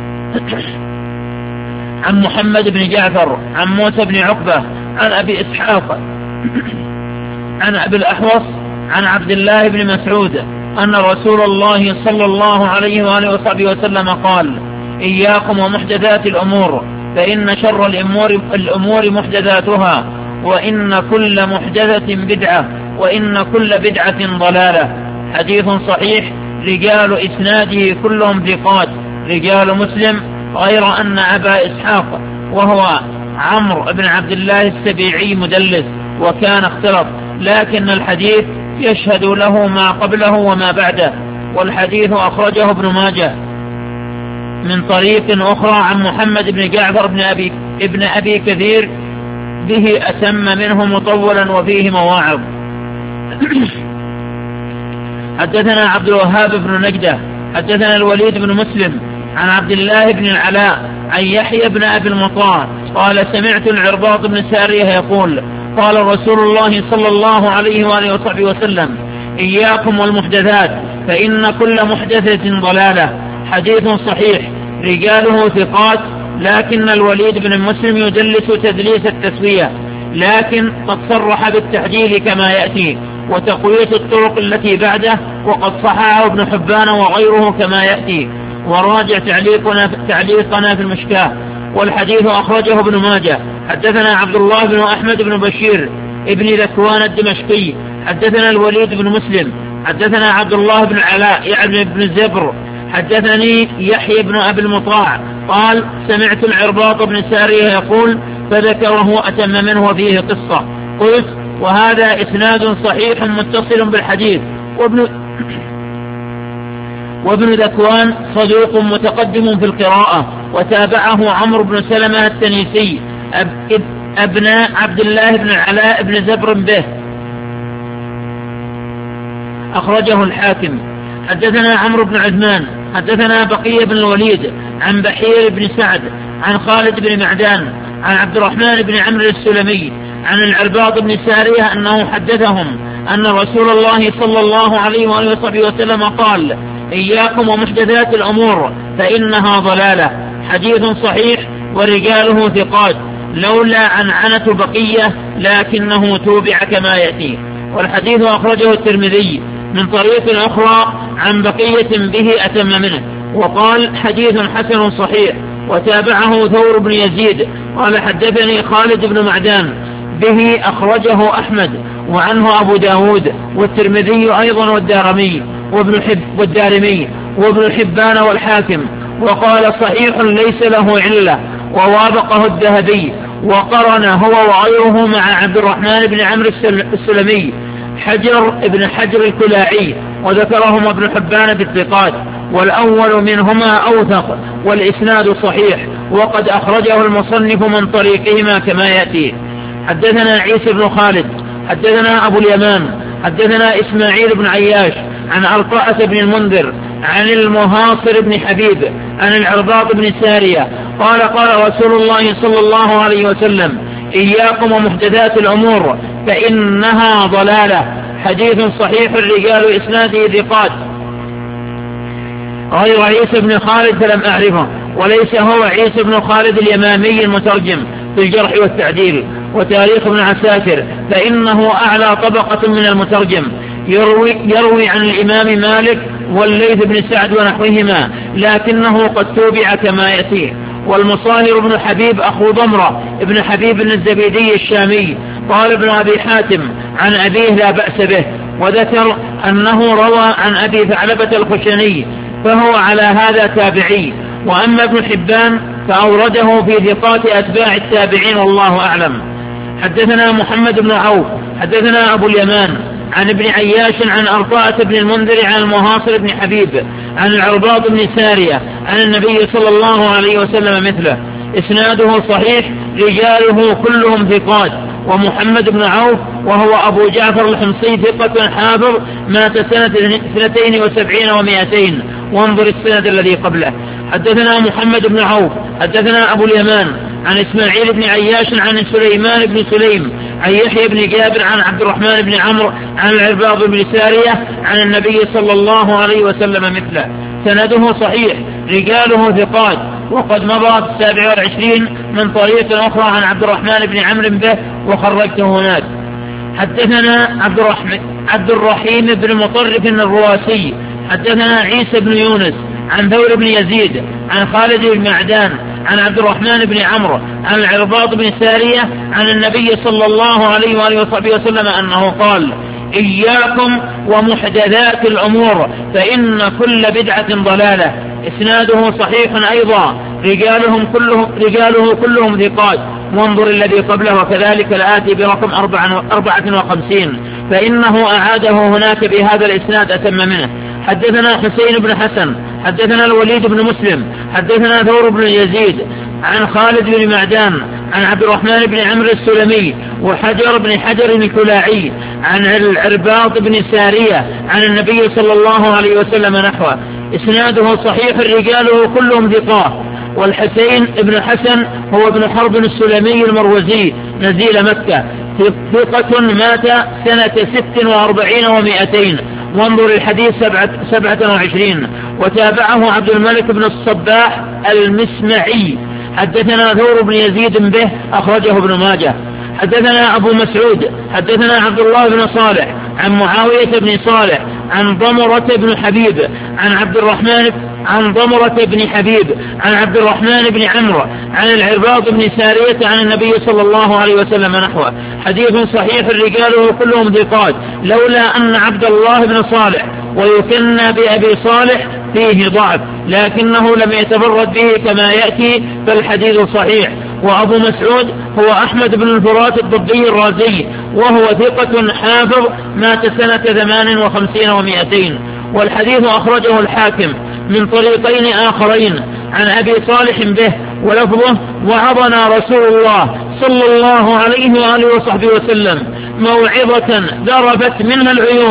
عن محمد بن جعفر عن موسى بن عقبة عن أبي إسحاق عن أبي الأحوص عن عبد الله بن مسعود أن رسول الله صلى الله عليه وآله وصحبه وسلم قال: إياكم ومحدثات الأمور فإن شر الأمور, الأمور محدثاتها، وإن كل محدثة بدعة، وإن كل بدعة ضلالة. حديث صحيح رجال إسناده كلهم ثقات رجال مسلم، غير أن أبا إسحاق وهو عمرو بن عبد الله السبيعي مدلس وكان اختلط، لكن الحديث يشهد له ما قبله وما بعده. والحديث أخرجه ابن ماجه من طريق أخرى عن محمد بن جعفر بن أبي, ابن أبي كثير به أتم منه مطولا وفيه مواعظ. حدثنا عبد الوهاب بن نجدة حدثنا الوليد بن مسلم عن عبد الله بن العلاء عن يحيى بن أبي المطاع قال: سمعت العرباط بن سارية يقول: قال رسول الله صلى الله عليه وآله وصحبه وسلم: إياكم والمحدثات فإن كل محدثة ضلالة. حديث صحيح رجاله ثقات، لكن الوليد بن مسلم يدلس تدليس التسوية، لكن قد صرح بالتعديل كما يأتي وتقوية الطرق التي بعده، وقد صححه ابن حبان وغيره كما يأتي. وراجع تعليقنا, تعليقنا في المشكاة. والحديث أخرجه ابن ماجه. حدثنا عبد الله بن أحمد بن بشير ابن ذكوان الدمشقي حدثنا الوليد بن مسلم حدثنا عبد الله بن علاء يعني بن زبر حدثني يحيى بن أبي المطاع قال: سمعت العرباط بن سارية يقول، فذكره أتم منه وفيه قصة. قلت: وهذا إسناد صحيح متصل بالحديث. وابن وابن ذكوان صدوق متقدم في القراءة، وتابعه عمرو بن سلمة التنيسي ابن عبد الله بن علاء بن زبر به، أخرجه الحاكم. حدثنا عمرو بن عثمان حدثنا بقية بن الوليد عن بحير بن سعد عن خالد بن معدان عن عبد الرحمن بن عمرو السلمي عن العرباض بن سارية أنه حدثهم أن رسول الله صلى الله عليه وآله وسلم قال: إياكم ومحدثات الأمور فإنها ضلالة. حديث صحيح ورجاله ثقات، لولا عنعنة بقية لكنه توبع كما يأتي. والحديث أخرجه الترمذي من طريق أخرى عن بقية به أتم منه، وقال: حديث حسن صحيح. وتابعه ثور بن يزيد قال: حدثني خالد بن معدان به أخرجه أحمد وعنه أبو داود والترمذي أيضا والدارمي وابن حب والدارمي وابن حبان والحاكم، وقال: صحيح ليس له علة. ووافقه الذهبي وقرن هو وغيره مع عبد الرحمن بن عمرو السلمي حجر ابن حجر الكلاعي، وذكرهما ابن حبان بالثقات، والأول منهما أوثق والإسناد صحيح، وقد أخرجه المصنف من طريقهما كما يأتي. حدثنا عيسى بن خالد حدثنا أبو اليمان حدثنا إسماعيل بن عياش عن أرطاءة بن المنذر عن المهاصر بن حبيب عن العرباض بن سارية قال: قال رسول الله صلى الله عليه وسلم: إياكم ومحدثات الأمور فإنها ضلالة. حديث صحيح الرجال إسناده ثقات غير عيسى بن خالد فلم أعرفه، وليس هو عيسى بن خالد اليمامي المترجم في الجرح والتعديل وتاريخ ابن عساكر، فإنه أعلى طبقة من المترجم، يروي, يروي عن الإمام مالك والليث بن سعد ونحوهما، لكنه قد توبع كما يأتي. والمصاهر بن حبيب أخو ضمرة ابن حبيب الزبيدي الشامي قال ابن أبي حاتم عن أبيه لا بأس به، وذكر أنه روى عن أبي ثعلبة الخشني، فهو على هذا تابعي. وأما ابن حبان فأورده في ثقات أتباع التابعين والله أعلم. حدثنا محمد بن عوف حدثنا أبو اليمان عن ابن عياش عن أرطاءة بن المنذر عن المهاصر بن حبيب عن العرباض بن سارية عن النبي صلى الله عليه وسلم مثله، إسناده صحيح رجاله كلهم ثقات. ومحمد بن عوف وهو أبو جعفر الحمصي ثقة حافظ مات سنة اثنتين وسبعين ومائتين، وانظر السند الذي قبله. حدثنا محمد بن عوف حدثنا أبو اليمان عن إسماعيل بن عياش عن سليمان بن سليم عن يحيى بن جابر عن عبد الرحمن بن عمرو عن العرباض بن سارية عن النبي صلى الله عليه وسلم مثله، سنده صحيح رجاله ثقات. وقد مضى في السابع والعشرين من طريق أخرى عن عبد الرحمن بن عمرو به وخرجته هناك. حدثنا عبد الرحمن عبد الرحيم بن مطرف الرواسي حدثنا عيسى بن يونس عن ثور بن يزيد عن خالد بن معدان عن عبد الرحمن بن عمرو عن العرباض بن سارية عن النبي صلى الله عليه وآله وصحبه وسلم أنه قال: إياكم ومحدثات الأمور فإن كل بدعة ضلالة. إسناده صحيح أيضا رجالهم كلهم رجاله كلهم ثقات، وانظر الذي قبله وكذلك الآتي برقم أربعة وخمسين، فإنه أعاده هناك بهذا الإسناد أتم منه. حدثنا حسين بن حسن حدثنا الوليد بن مسلم حدثنا ثور بن يزيد عن خالد بن معدان عن عبد الرحمن بن عمرو السلمي وحجر بن حجر الكلاعي عن العرباض بن سارية عن النبي صلى الله عليه وسلم نحوه، إسناده صحيح رجاله كلهم ثقات. والحسين بن حسن هو ابن حرب السلمي المروزي نزيل مكة، ثقة مات سنة ست وأربعين ومائتين، وانظر الحديث سبعة, سبعة وعشرين. وتابعه عبد الملك بن الصباح المسمعي. حدثنا ثور بن يزيد به أخرجه ابن ماجه. حدثنا أبو مسعود حدثنا عبد الله بن صالح عن معاوية بن صالح عن ضمرة بن حبيب عن عبد الرحمن عن ضمرة بن حبيب عن عبد الرحمن بن عمرو عن العرباض بن سارية عن النبي صلى الله عليه وسلم نحوه، حديث صحيح رجاله كلهم ثقات، لولا أن عبد الله بن صالح ويكنى بأبي صالح فيه ضعف، لكنه لم يتفرد به كما يأتي، فالحديث صحيح. وأبو مسعود هو أحمد بن الفرات الضبي الرازي، وهو ثقة حافظ مات سنة ثمان وخمسين ومائتين، والحديث أخرجه الحاكم من طريقين آخرين عن أبي صالح به، ولفظه: وعظنا رسول الله صلى الله عليه وآله وصحبه وسلم موعظة ذرفت منها العيون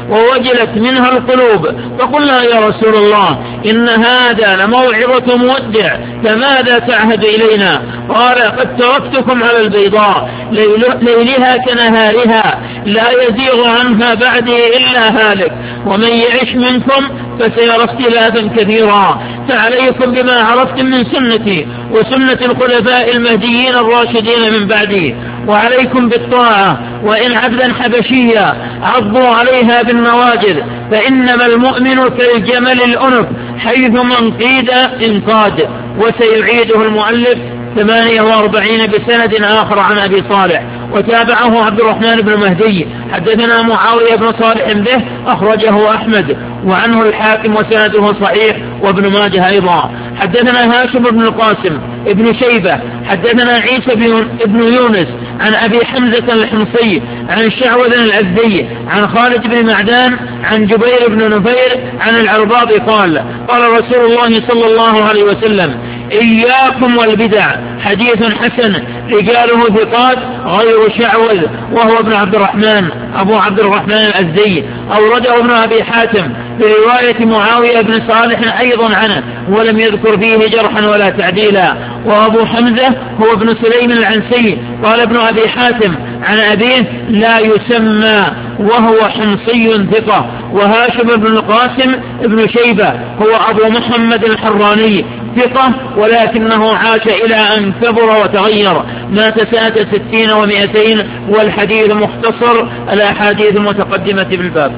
ووجلت منها القلوب، فقلنا يا رسول الله إن هذا لموعظة مودع، فماذا تعهد إلينا؟ قال قد تركتكم على البيضاء ليلها كنهارها لا يزيغ عنها بعدي إلا هالك، ومن يعش منكم فسيرى اختلافا كثيرا، فعليكم بما عرفتم من سنتي وسنة الخلفاء المهديين الراشدين من بعدي، وعليكم بالطاعة وإن عبدا حبشيا عضوا عليها بالنواجذ، فإنما المؤمن كالجمل الأنف حيثما انقيد انقاد. وسيعيده المؤلف ثمانية وأربعين بسند آخر عن أبي صالح، وتابعه عبد الرحمن بن مهدي. حدثنا معاوية بن صالح به أخرجه أحمد وعنه الحاكم وسنده صحيح وابن ماجه أيضا. حدثنا هاشم بن القاسم ابن شيبة حدثنا عيسى بن يونس عن أبي حمزة الحمصي عن شعوذ الأزدي عن خالد بن معدان عن جبير بن نفير عن العرباض قال قال رسول الله صلى الله عليه وسلم إياكم والبدع، حديث حسن رجاله ثقات غير شعوذ وهو ابن عبد الرحمن أبو عبد الرحمن الأزدي، أورده ابن أبي حاتم برواية معاوية بن صالح أيضا عنه ولم يذكر فيه جرحا ولا تعديلا. وأبو حمزة هو ابن سليم العنسي، قال ابن أبي حاتم عن أبيه لا يسمى وهو حمصي ثقة. وهاشم بن القاسم ابن شيبة هو أبو محمد الحراني ثقة ولكنه عاش إلى أن كبر وتغير، مات سنة ستين ومئتين، والحديث مختصر الأحاديث المتقدمة بالباب.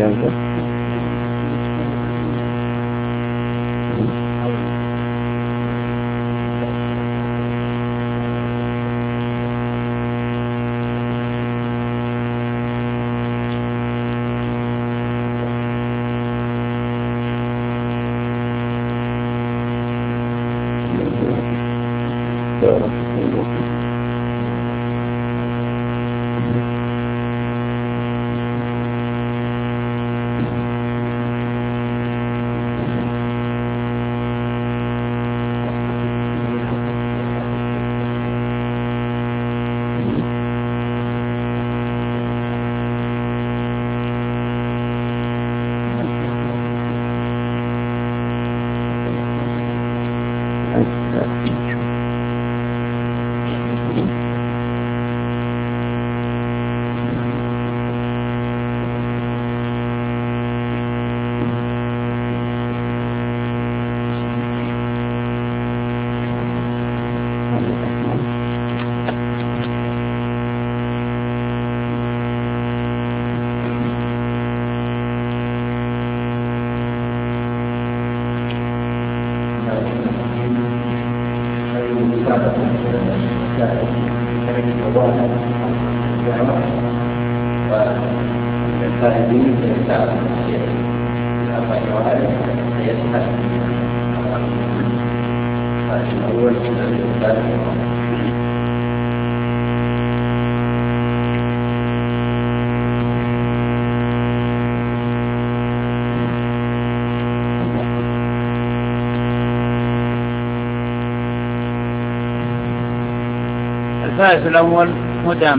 الفائز الأول هدى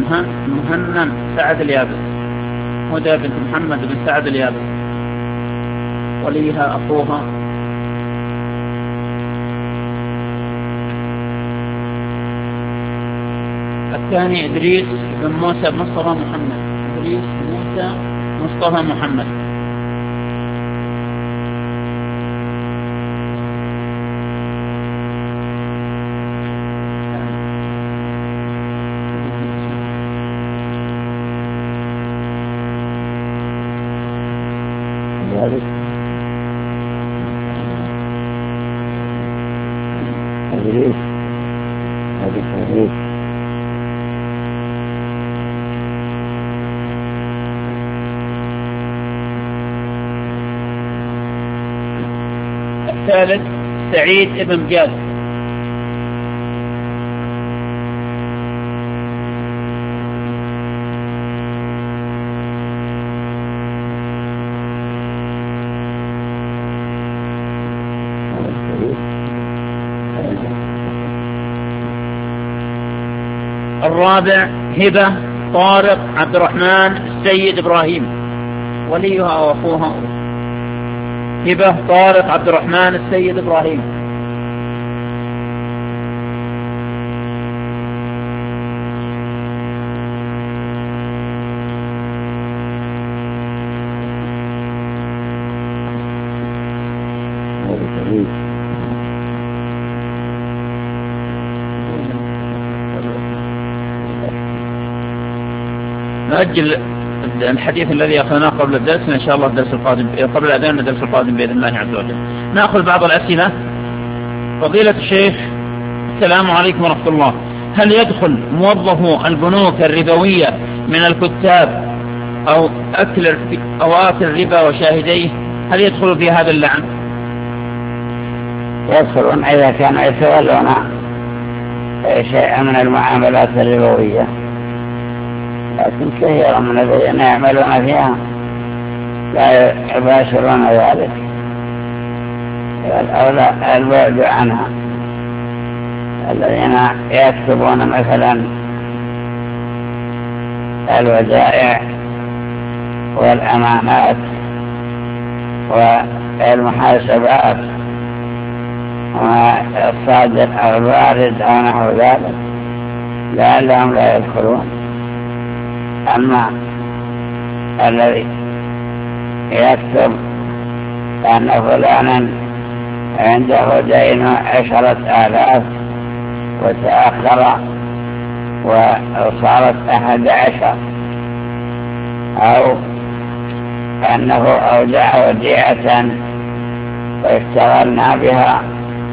مهنن سعد اليابس، هدى بنت محمد بن سعد اليابس، وليها أخوها الثاني إدريس بن موسى مصطفى محمد، إدريس موسى مصطفى محمد. الثالث سعيد ابن جاد، الرابع هبة طارق عبد الرحمن السيد إبراهيم، وليها وأخوها هبة طارق عبد الرحمن السيد إبراهيم. نأجل الحديث الذي أخذناه قبل الدرس إن شاء الله الدرس القادم، قبل الأذان الدرس القادم بإذن الله عز وجل. نأخذ بعض الأسئلة. فضيلة الشيخ، السلام عليكم ورحمة الله. هل يدخل موظفو البنوك الربوية من الكتاب أو أكل أو آكل الربا وشاهديه، هل يدخل في هذا اللعن؟ يدخلون إذا كانوا يتولون شيئا من المعاملات الربوية، لكن كثيرا من الذين يعملون فيها لا يباشرون ذلك، الأولى البعد عنها. الذين يكتبون مثلا الودائع والأمانات والمحاسبات والصادر أو الوارد أو نحو ذلك لعلهم لا يدخلون. أما الذي يكتب أن فلانا عنده دين عشرة آلاف وتأخر وصارت أحد عشر، أو أنه أودع وديعة واشتغلنا بها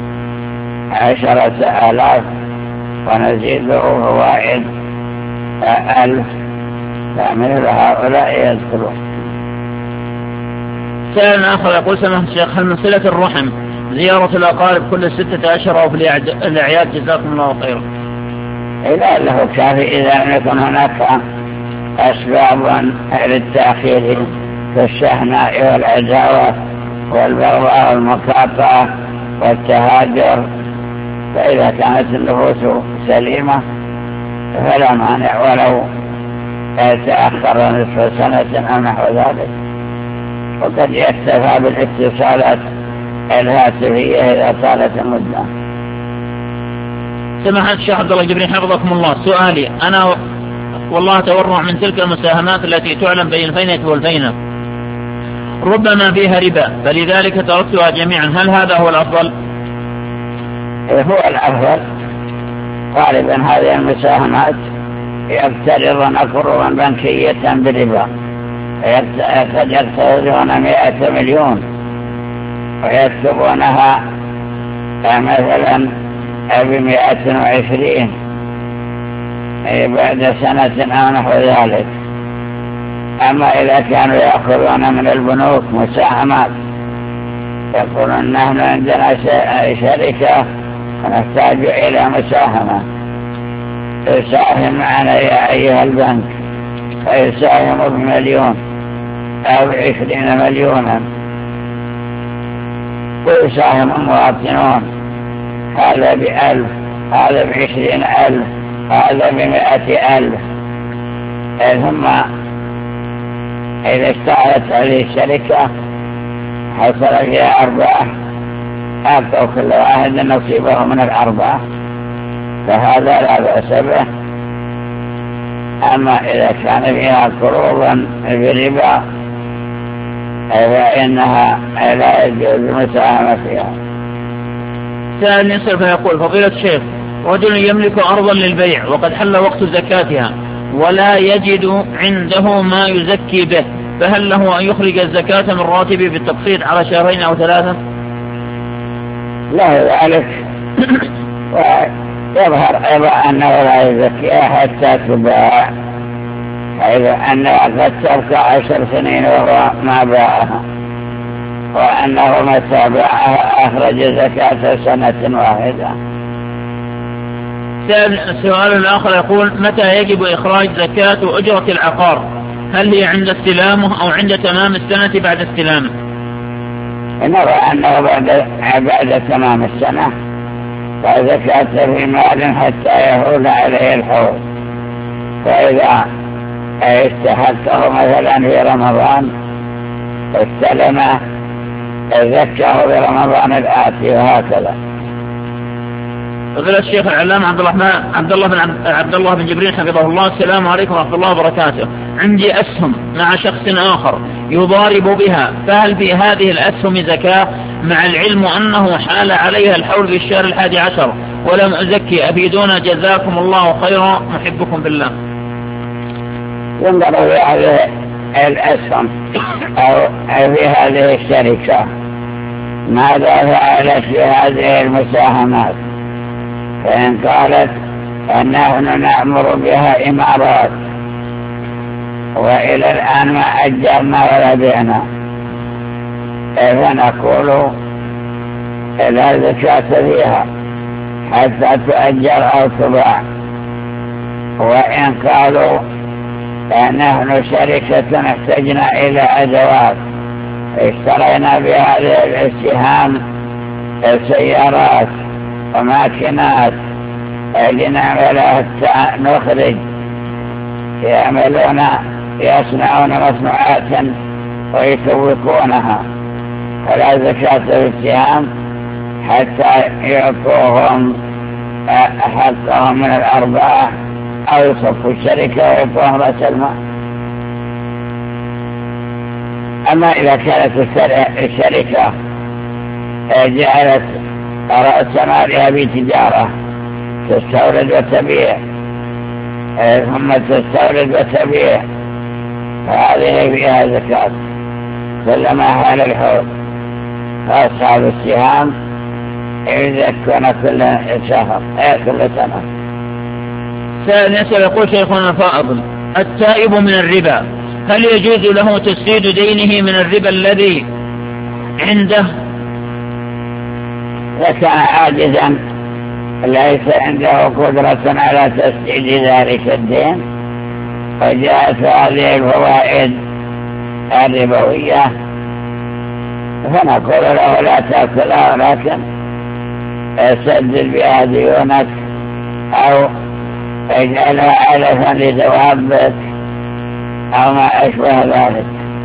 عشرة آلاف ونزيده فوائد ألف، فمثل هؤلاء يذكرون. سائل آخر يقول: سماحة الشيخ، هل من صلة الرحم زيارة الأقارب كل ستة أشهر أو في الأعياد؟ جزاكم الله خيرا. إذا له كافي إذا لم يكن هناك أسباب للتأخير كالشحناء والعداوة والبغضاء والمقاطعة والتهاجر، فإذا كانت النفوس سليمة فلا مانع ولو تأخر نصف سنة أو نحو ذلك. وقد يكتفى بالاتصالات الهاتفية إذا طالت المدة. سماحة الشيخ عبد الله الجبري حفظكم الله، سؤالي أنا والله تورع من تلك المساهمات التي تعلن بين الفينة والفينة ربما فيها ربا، فلذلك تركتها جميعا، هل هذا هو الأفضل؟ هو الأفضل. غالبا هذه المساهمات يقترضون قروضا بنكية بربا، قد يقترضون مئة مليون ويكتبونها مثلا بمئة وعشرين بعد سنة أو نحو ذلك. أما إذا كانوا يأخذون من البنوك مساهمات يقولون نحن عندنا شركة ونحتاج إلى مساهمة، يساهم معنا يا أيها البنك، فيساهم بمليون أو عشرين مليونا، ويساهم المواطنون هذا بألف، هذا بعشرين ألف، هذا بمئة ألف. ثم إذا اشتغلت هذه الشركة حصل فيها أربعة، أعطوا كل واحد نصيبه من الأربعة، فهذا لا بأس به. أما إذا كان فيها قروضا بربا فإنها لا يجوز المساهمة فيها. سائل يسأل فيقول: فضيلة الشيخ، رجل يملك أرضا للبيع وقد حل وقت زكاتها ولا يجد عنده ما يزكي به، فهل له أن يخرج الزكاة من راتبه بالتقسيط على شهرين أو ثلاثة؟ لا ذلك، ويظهر أيضا أنه لا يزكيها حتى تباع، إذا أنها قد تبقى عشر سنين وهو ما باعها، وأنه متى باعها أخرج زكاة سنة واحدة. السؤال الآخر يقول: متى يجب إخراج زكاة أجرة العقار؟ هل هي عند استلامه أو عند تمام السنة بعد استلامه؟ نرى أنه بعد, بعد تمام السنة فزكاة في مال حتى يهول عليه الحول، فإذا استحقه مثلا في رمضان استلمه زكاه برمضان الآتي، وهكذا. فضيلة الشيخ العلامة عبد الله عبد الله بن عبد الله بن جبريل حفظه الله: السلام عليكم ورحمة الله وبركاته. عندي أسهم مع شخص آخر يضارب بها، فهل في هذه الأسهم زكاة مع العلم أنه حال عليها الحول في الشهر الحادي عشر ولم أزكي؟ أفيدونا جزاكم الله خيرا، محبكم بالله. ينظر في هذه الأسهم أو في هذه الشركة ماذا فعلت في هذه المساهمات، فإن قالت أنه نأمر بها إمارات وإلى الآن ما أجرنا ولا بعنا، فنقول لا زكاة فيها حتى تؤجر أو تباع. وإن قالوا نحن شركة احتجنا إلى أدوات اشترينا بهذه السهام السيارات وماكينات لنعملها نخرج، يعملون يصنعون مصنوعات ويسوقونها، فلا زكاة في السهام حتى يعطوهم حقهم من الأرباح أو يصفوا الشركة ويعطوهم رأس المال. أما إذا كانت الشركة جعلت رأس مالها بتجارة تستورد وتبيع ثم تستورد وتبيع، فهذه فيها زكاة. كلما حال الحول فأصحاب السهام يزكون كل شهر كل سنة. سائل يسأل يقول شيخنا الفاضل: التائب من الربا هل يجوز له تسديد دينه من الربا الذي عنده؟ وكان عاجزا ليس عنده قدرة على تسديد ذلك الدين وجاءت هذه الفوائد الربوية فنقول له لا تأكلها ولكن سدد بها ديونك أو اجعلها علفا لدوابك أو ما أشبه ذلك.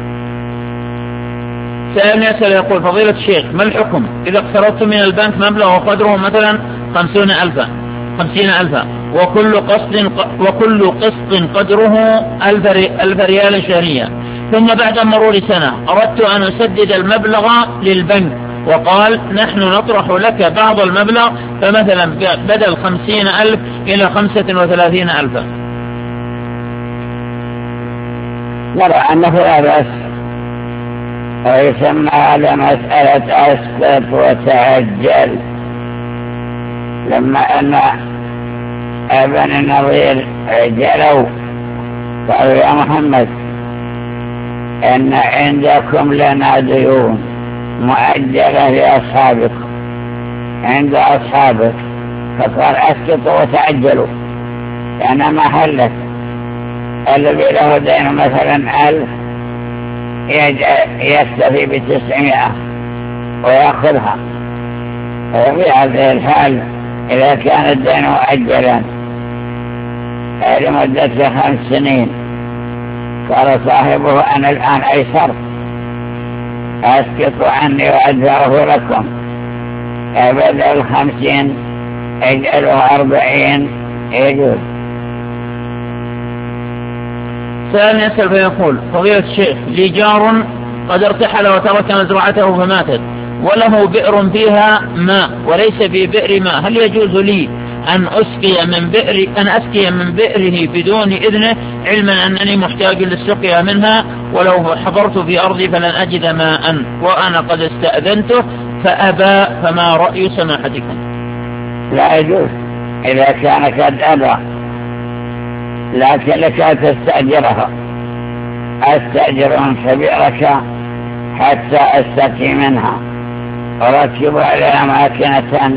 سائل يسأل يقول: فضيلة الشيخ، ما الحكم إذا اقترضت من البنك مبلغ وقدره مثلا خمسين ألفا خمسين ألفا وكل قسط وكل قسط قدره ألف ريال شهريا، ثم بعد مرور سنة أردت أن أسدد المبلغ للبنك وقال نحن نطرح لك بعض المبلغ، فمثلا بدل خمسين ألف إلى خمسة وثلاثين ألفا؟ نرى أنه لا بأس، ويسمى على مسألة أسقط وتعجل، لما أن ابن النظير جلوا قالوا يا محمد إن عندكم لنا ديون مؤجلة لأصحابكم عند أصحابك، فقال أسقطوا وتعجلوا، يعني ما حلت الذي له دين مثلا ألف يكتفي بتسعمائة ويأخذها. وفي هذه الحال إذا كان الدين مؤجلا لمدة خمس سنين قال صاحبه أنا الآن أيسر أسقطوا عني وأدفعه لكم، بدل خمسين اجعله أربعين يجوز. سائل يسأل فيقول: فضيلة الشيخ، لي جار قد ارتحل وترك مزرعته فماتت وله بئر فيها ماء وليس في بئر ماء، هل يجوز لي أن أسقي من بئر أن أسقي من بئره بدون إذنه، علما أنني محتاج للسقيا منها ولو حضرت في أرضي فلن أجد ماء وأنا قد استأذنته فأبى، فما رأي سماحتكم؟ لا يجوز إذا كان قد أبى، لكن لك تستأجرها، أستأجر من كبيرك حتى أستقي منها وركب عليها ماكنة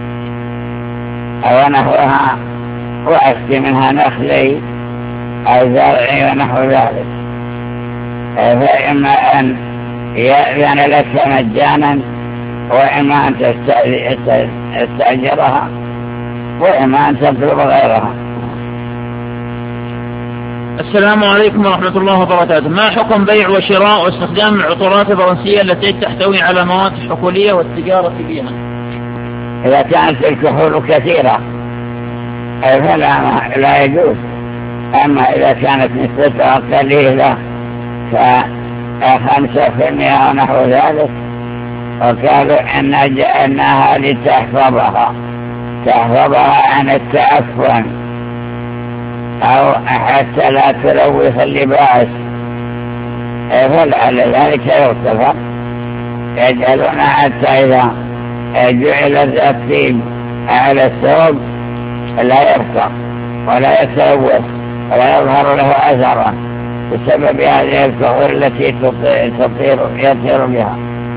أو نحوها وأسقي منها نخلي أو زرعي ونحو ذلك، فإما أن يأذن لك مجانا وإما أن تستأجرها وإما أن تطلب غيرها. السلام عليكم ورحمة الله وبركاته. ما حكم بيع وشراء واستخدام العطورات الفرنسية التي تحتوي على مواد حقولية والتجارة فيها؟ إذا كانت الكحول كثيرة فلا لا يجوز، أما إذا كانت نسبتها قليلة فخمسة في المئة ونحو ذلك، وقالوا إن جعلناها لتحفظها تحفظها عن التعفن أو حتى لا تلوث اللباس، فلعل ذلك يغتفر. يجعلون حتى إذا جعل الطيب على الثوب لا يرفع ولا يتلوث ولا يظهر له أثرا بسبب هذه الكحول التي تطير يطير بها.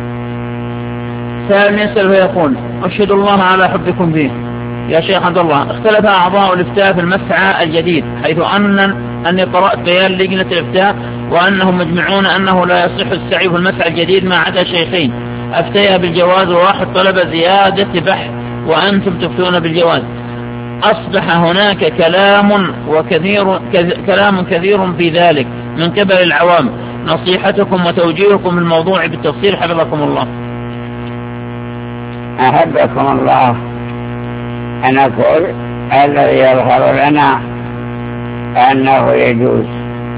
سائل يسأل ويقول: أشهد الله على حبكم به يا شيخ عبد الله، اختلف أعضاء الإفتاء في المسعى الجديد، حيث أن أني قرأت بيان لجنة الإفتاء وأنهم مجمعون أنه لا يصح السعي في المسعى الجديد ما عدا شيخين أفتيها بالجواز وواحد طلب زيادة بحث وأنتم تفتون بالجواز. أصبح هناك كلام وكثير كلام كثير في ذلك من قبل العوام، نصيحتكم وتوجيهكم في الموضوع بالتفصيل حفظكم الله. أحبكم الله، أنا أقول الذي يظهر لنا أنه يجوز،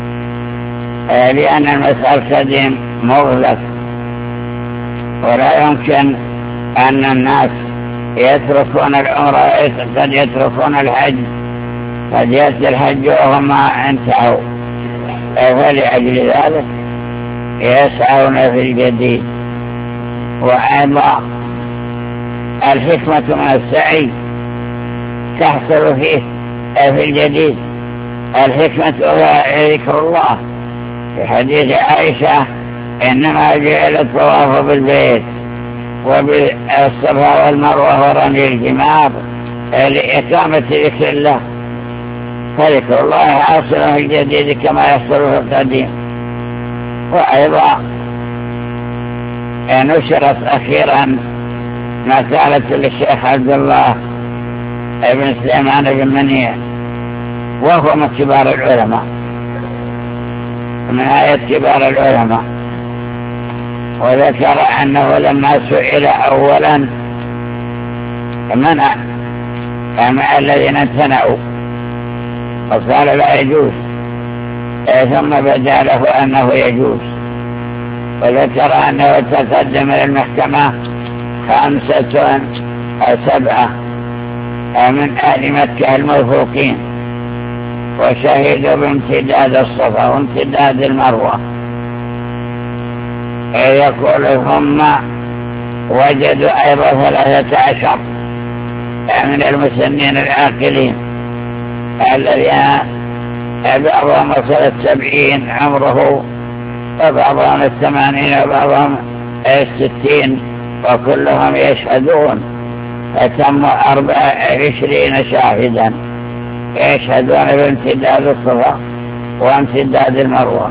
لأن المسعى القديم مغلق ولا يمكن أن الناس يتركون العمرة، قد يتركون الحج، قد يأتي الحج وهم انتهوا، فلأجل ذلك يسعون في الجديد. وأيضا الحكمة من السعي تحصل فيه في الجديد. الحكمة ذكر الله. في حديث عائشة إنما جعل الطواف بالبيت وبالصفا والمروة ورمي الجمار لإقامة ذكر الله، فذكر الله حاصل في الجديد كما يحصل في القديم. وأيضا نشرت أخيرا مقالة للشيخ عبد الله ابن سليمان بن منيع، وهو من كبار العلماء، من آية كبار العلماء. وذكر أنه لما سئل أولا منع مع الذين امتنعوا وقال لا يجوز، ثم بدا له أنه يجوز. وذكر أنه تقدم للمحكمة خمسة أو سبعة من أهل مكة الموثوقين وشهدوا بامتداد الصفا وامتداد المروة. يقول هم وجدوا أيضا ثلاثة عشر من المسنين العاقلين الذين بعضهم وصل السبعين عمره وبعضهم الثمانين وبعضهم الستين وكلهم يشهدون، فتموا أربع عشرين شاهدا يشهدون بامتداد الصفا وامتداد المروة.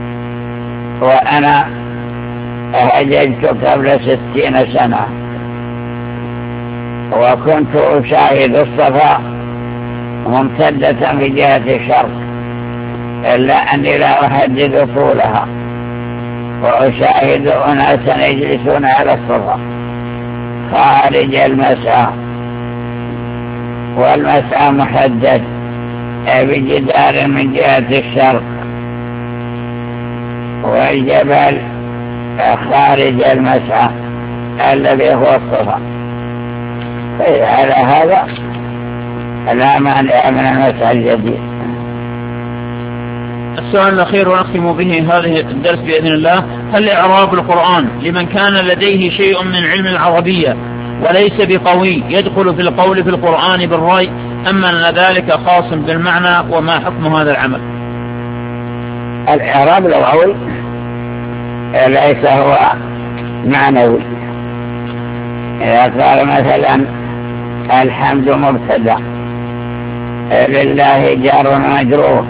وأنا هججت قبل ستين سنة وكنت أشاهد الصفا ممتدة في جهة الشرق، إلا أني لا أحدد طولها، وأشاهد أناسا يجلسون على الصفا خارج المسعى، والمسعى محدد بجدار من جهة الشرق، والجبل خارج المسعى الذي هو الصفا. على هذا لا مانع من المسعى الجديد. السؤال الأخير ونختم به هذه الدرس بإذن الله: هل إعراب القرآن لمن كان لديه شيء من علم العربية وليس بقوي يدخل في القول في القرآن بالرأي، أم أن ذلك خاص بالمعنى؟ وما حكم هذا العمل؟ الإعراب اللغوي ليس هو معنوي. إذا قال مثلا الحمد مبتدأ، لله جار مجرور،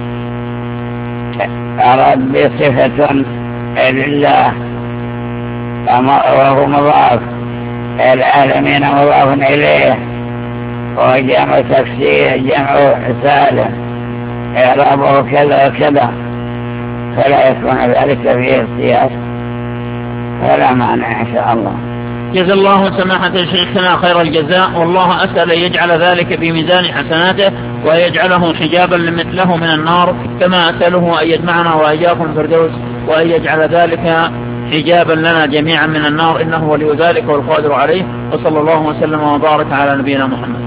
رب صفة لله وهو مضاف، العالمين مضاف إليه، وجمع تفسير جمع سالم إعرابه كذا وكذا، فلا يكون ذلك فيه اختيار، فلا معنى إن شاء الله. جزا الله سماحة شيخنا خير الجزاء، والله أسأل أن يجعل ذلك في ميزان حسناته ويجعله حجابا له من النار، كما أسأله أن يجمعنا وإياكم الفردوس، وأن يجعل ذلك حجابا لنا جميعا من النار، إنه ولي ذلك والقادر عليه. وصلى الله وسلم وبارك على نبينا محمد.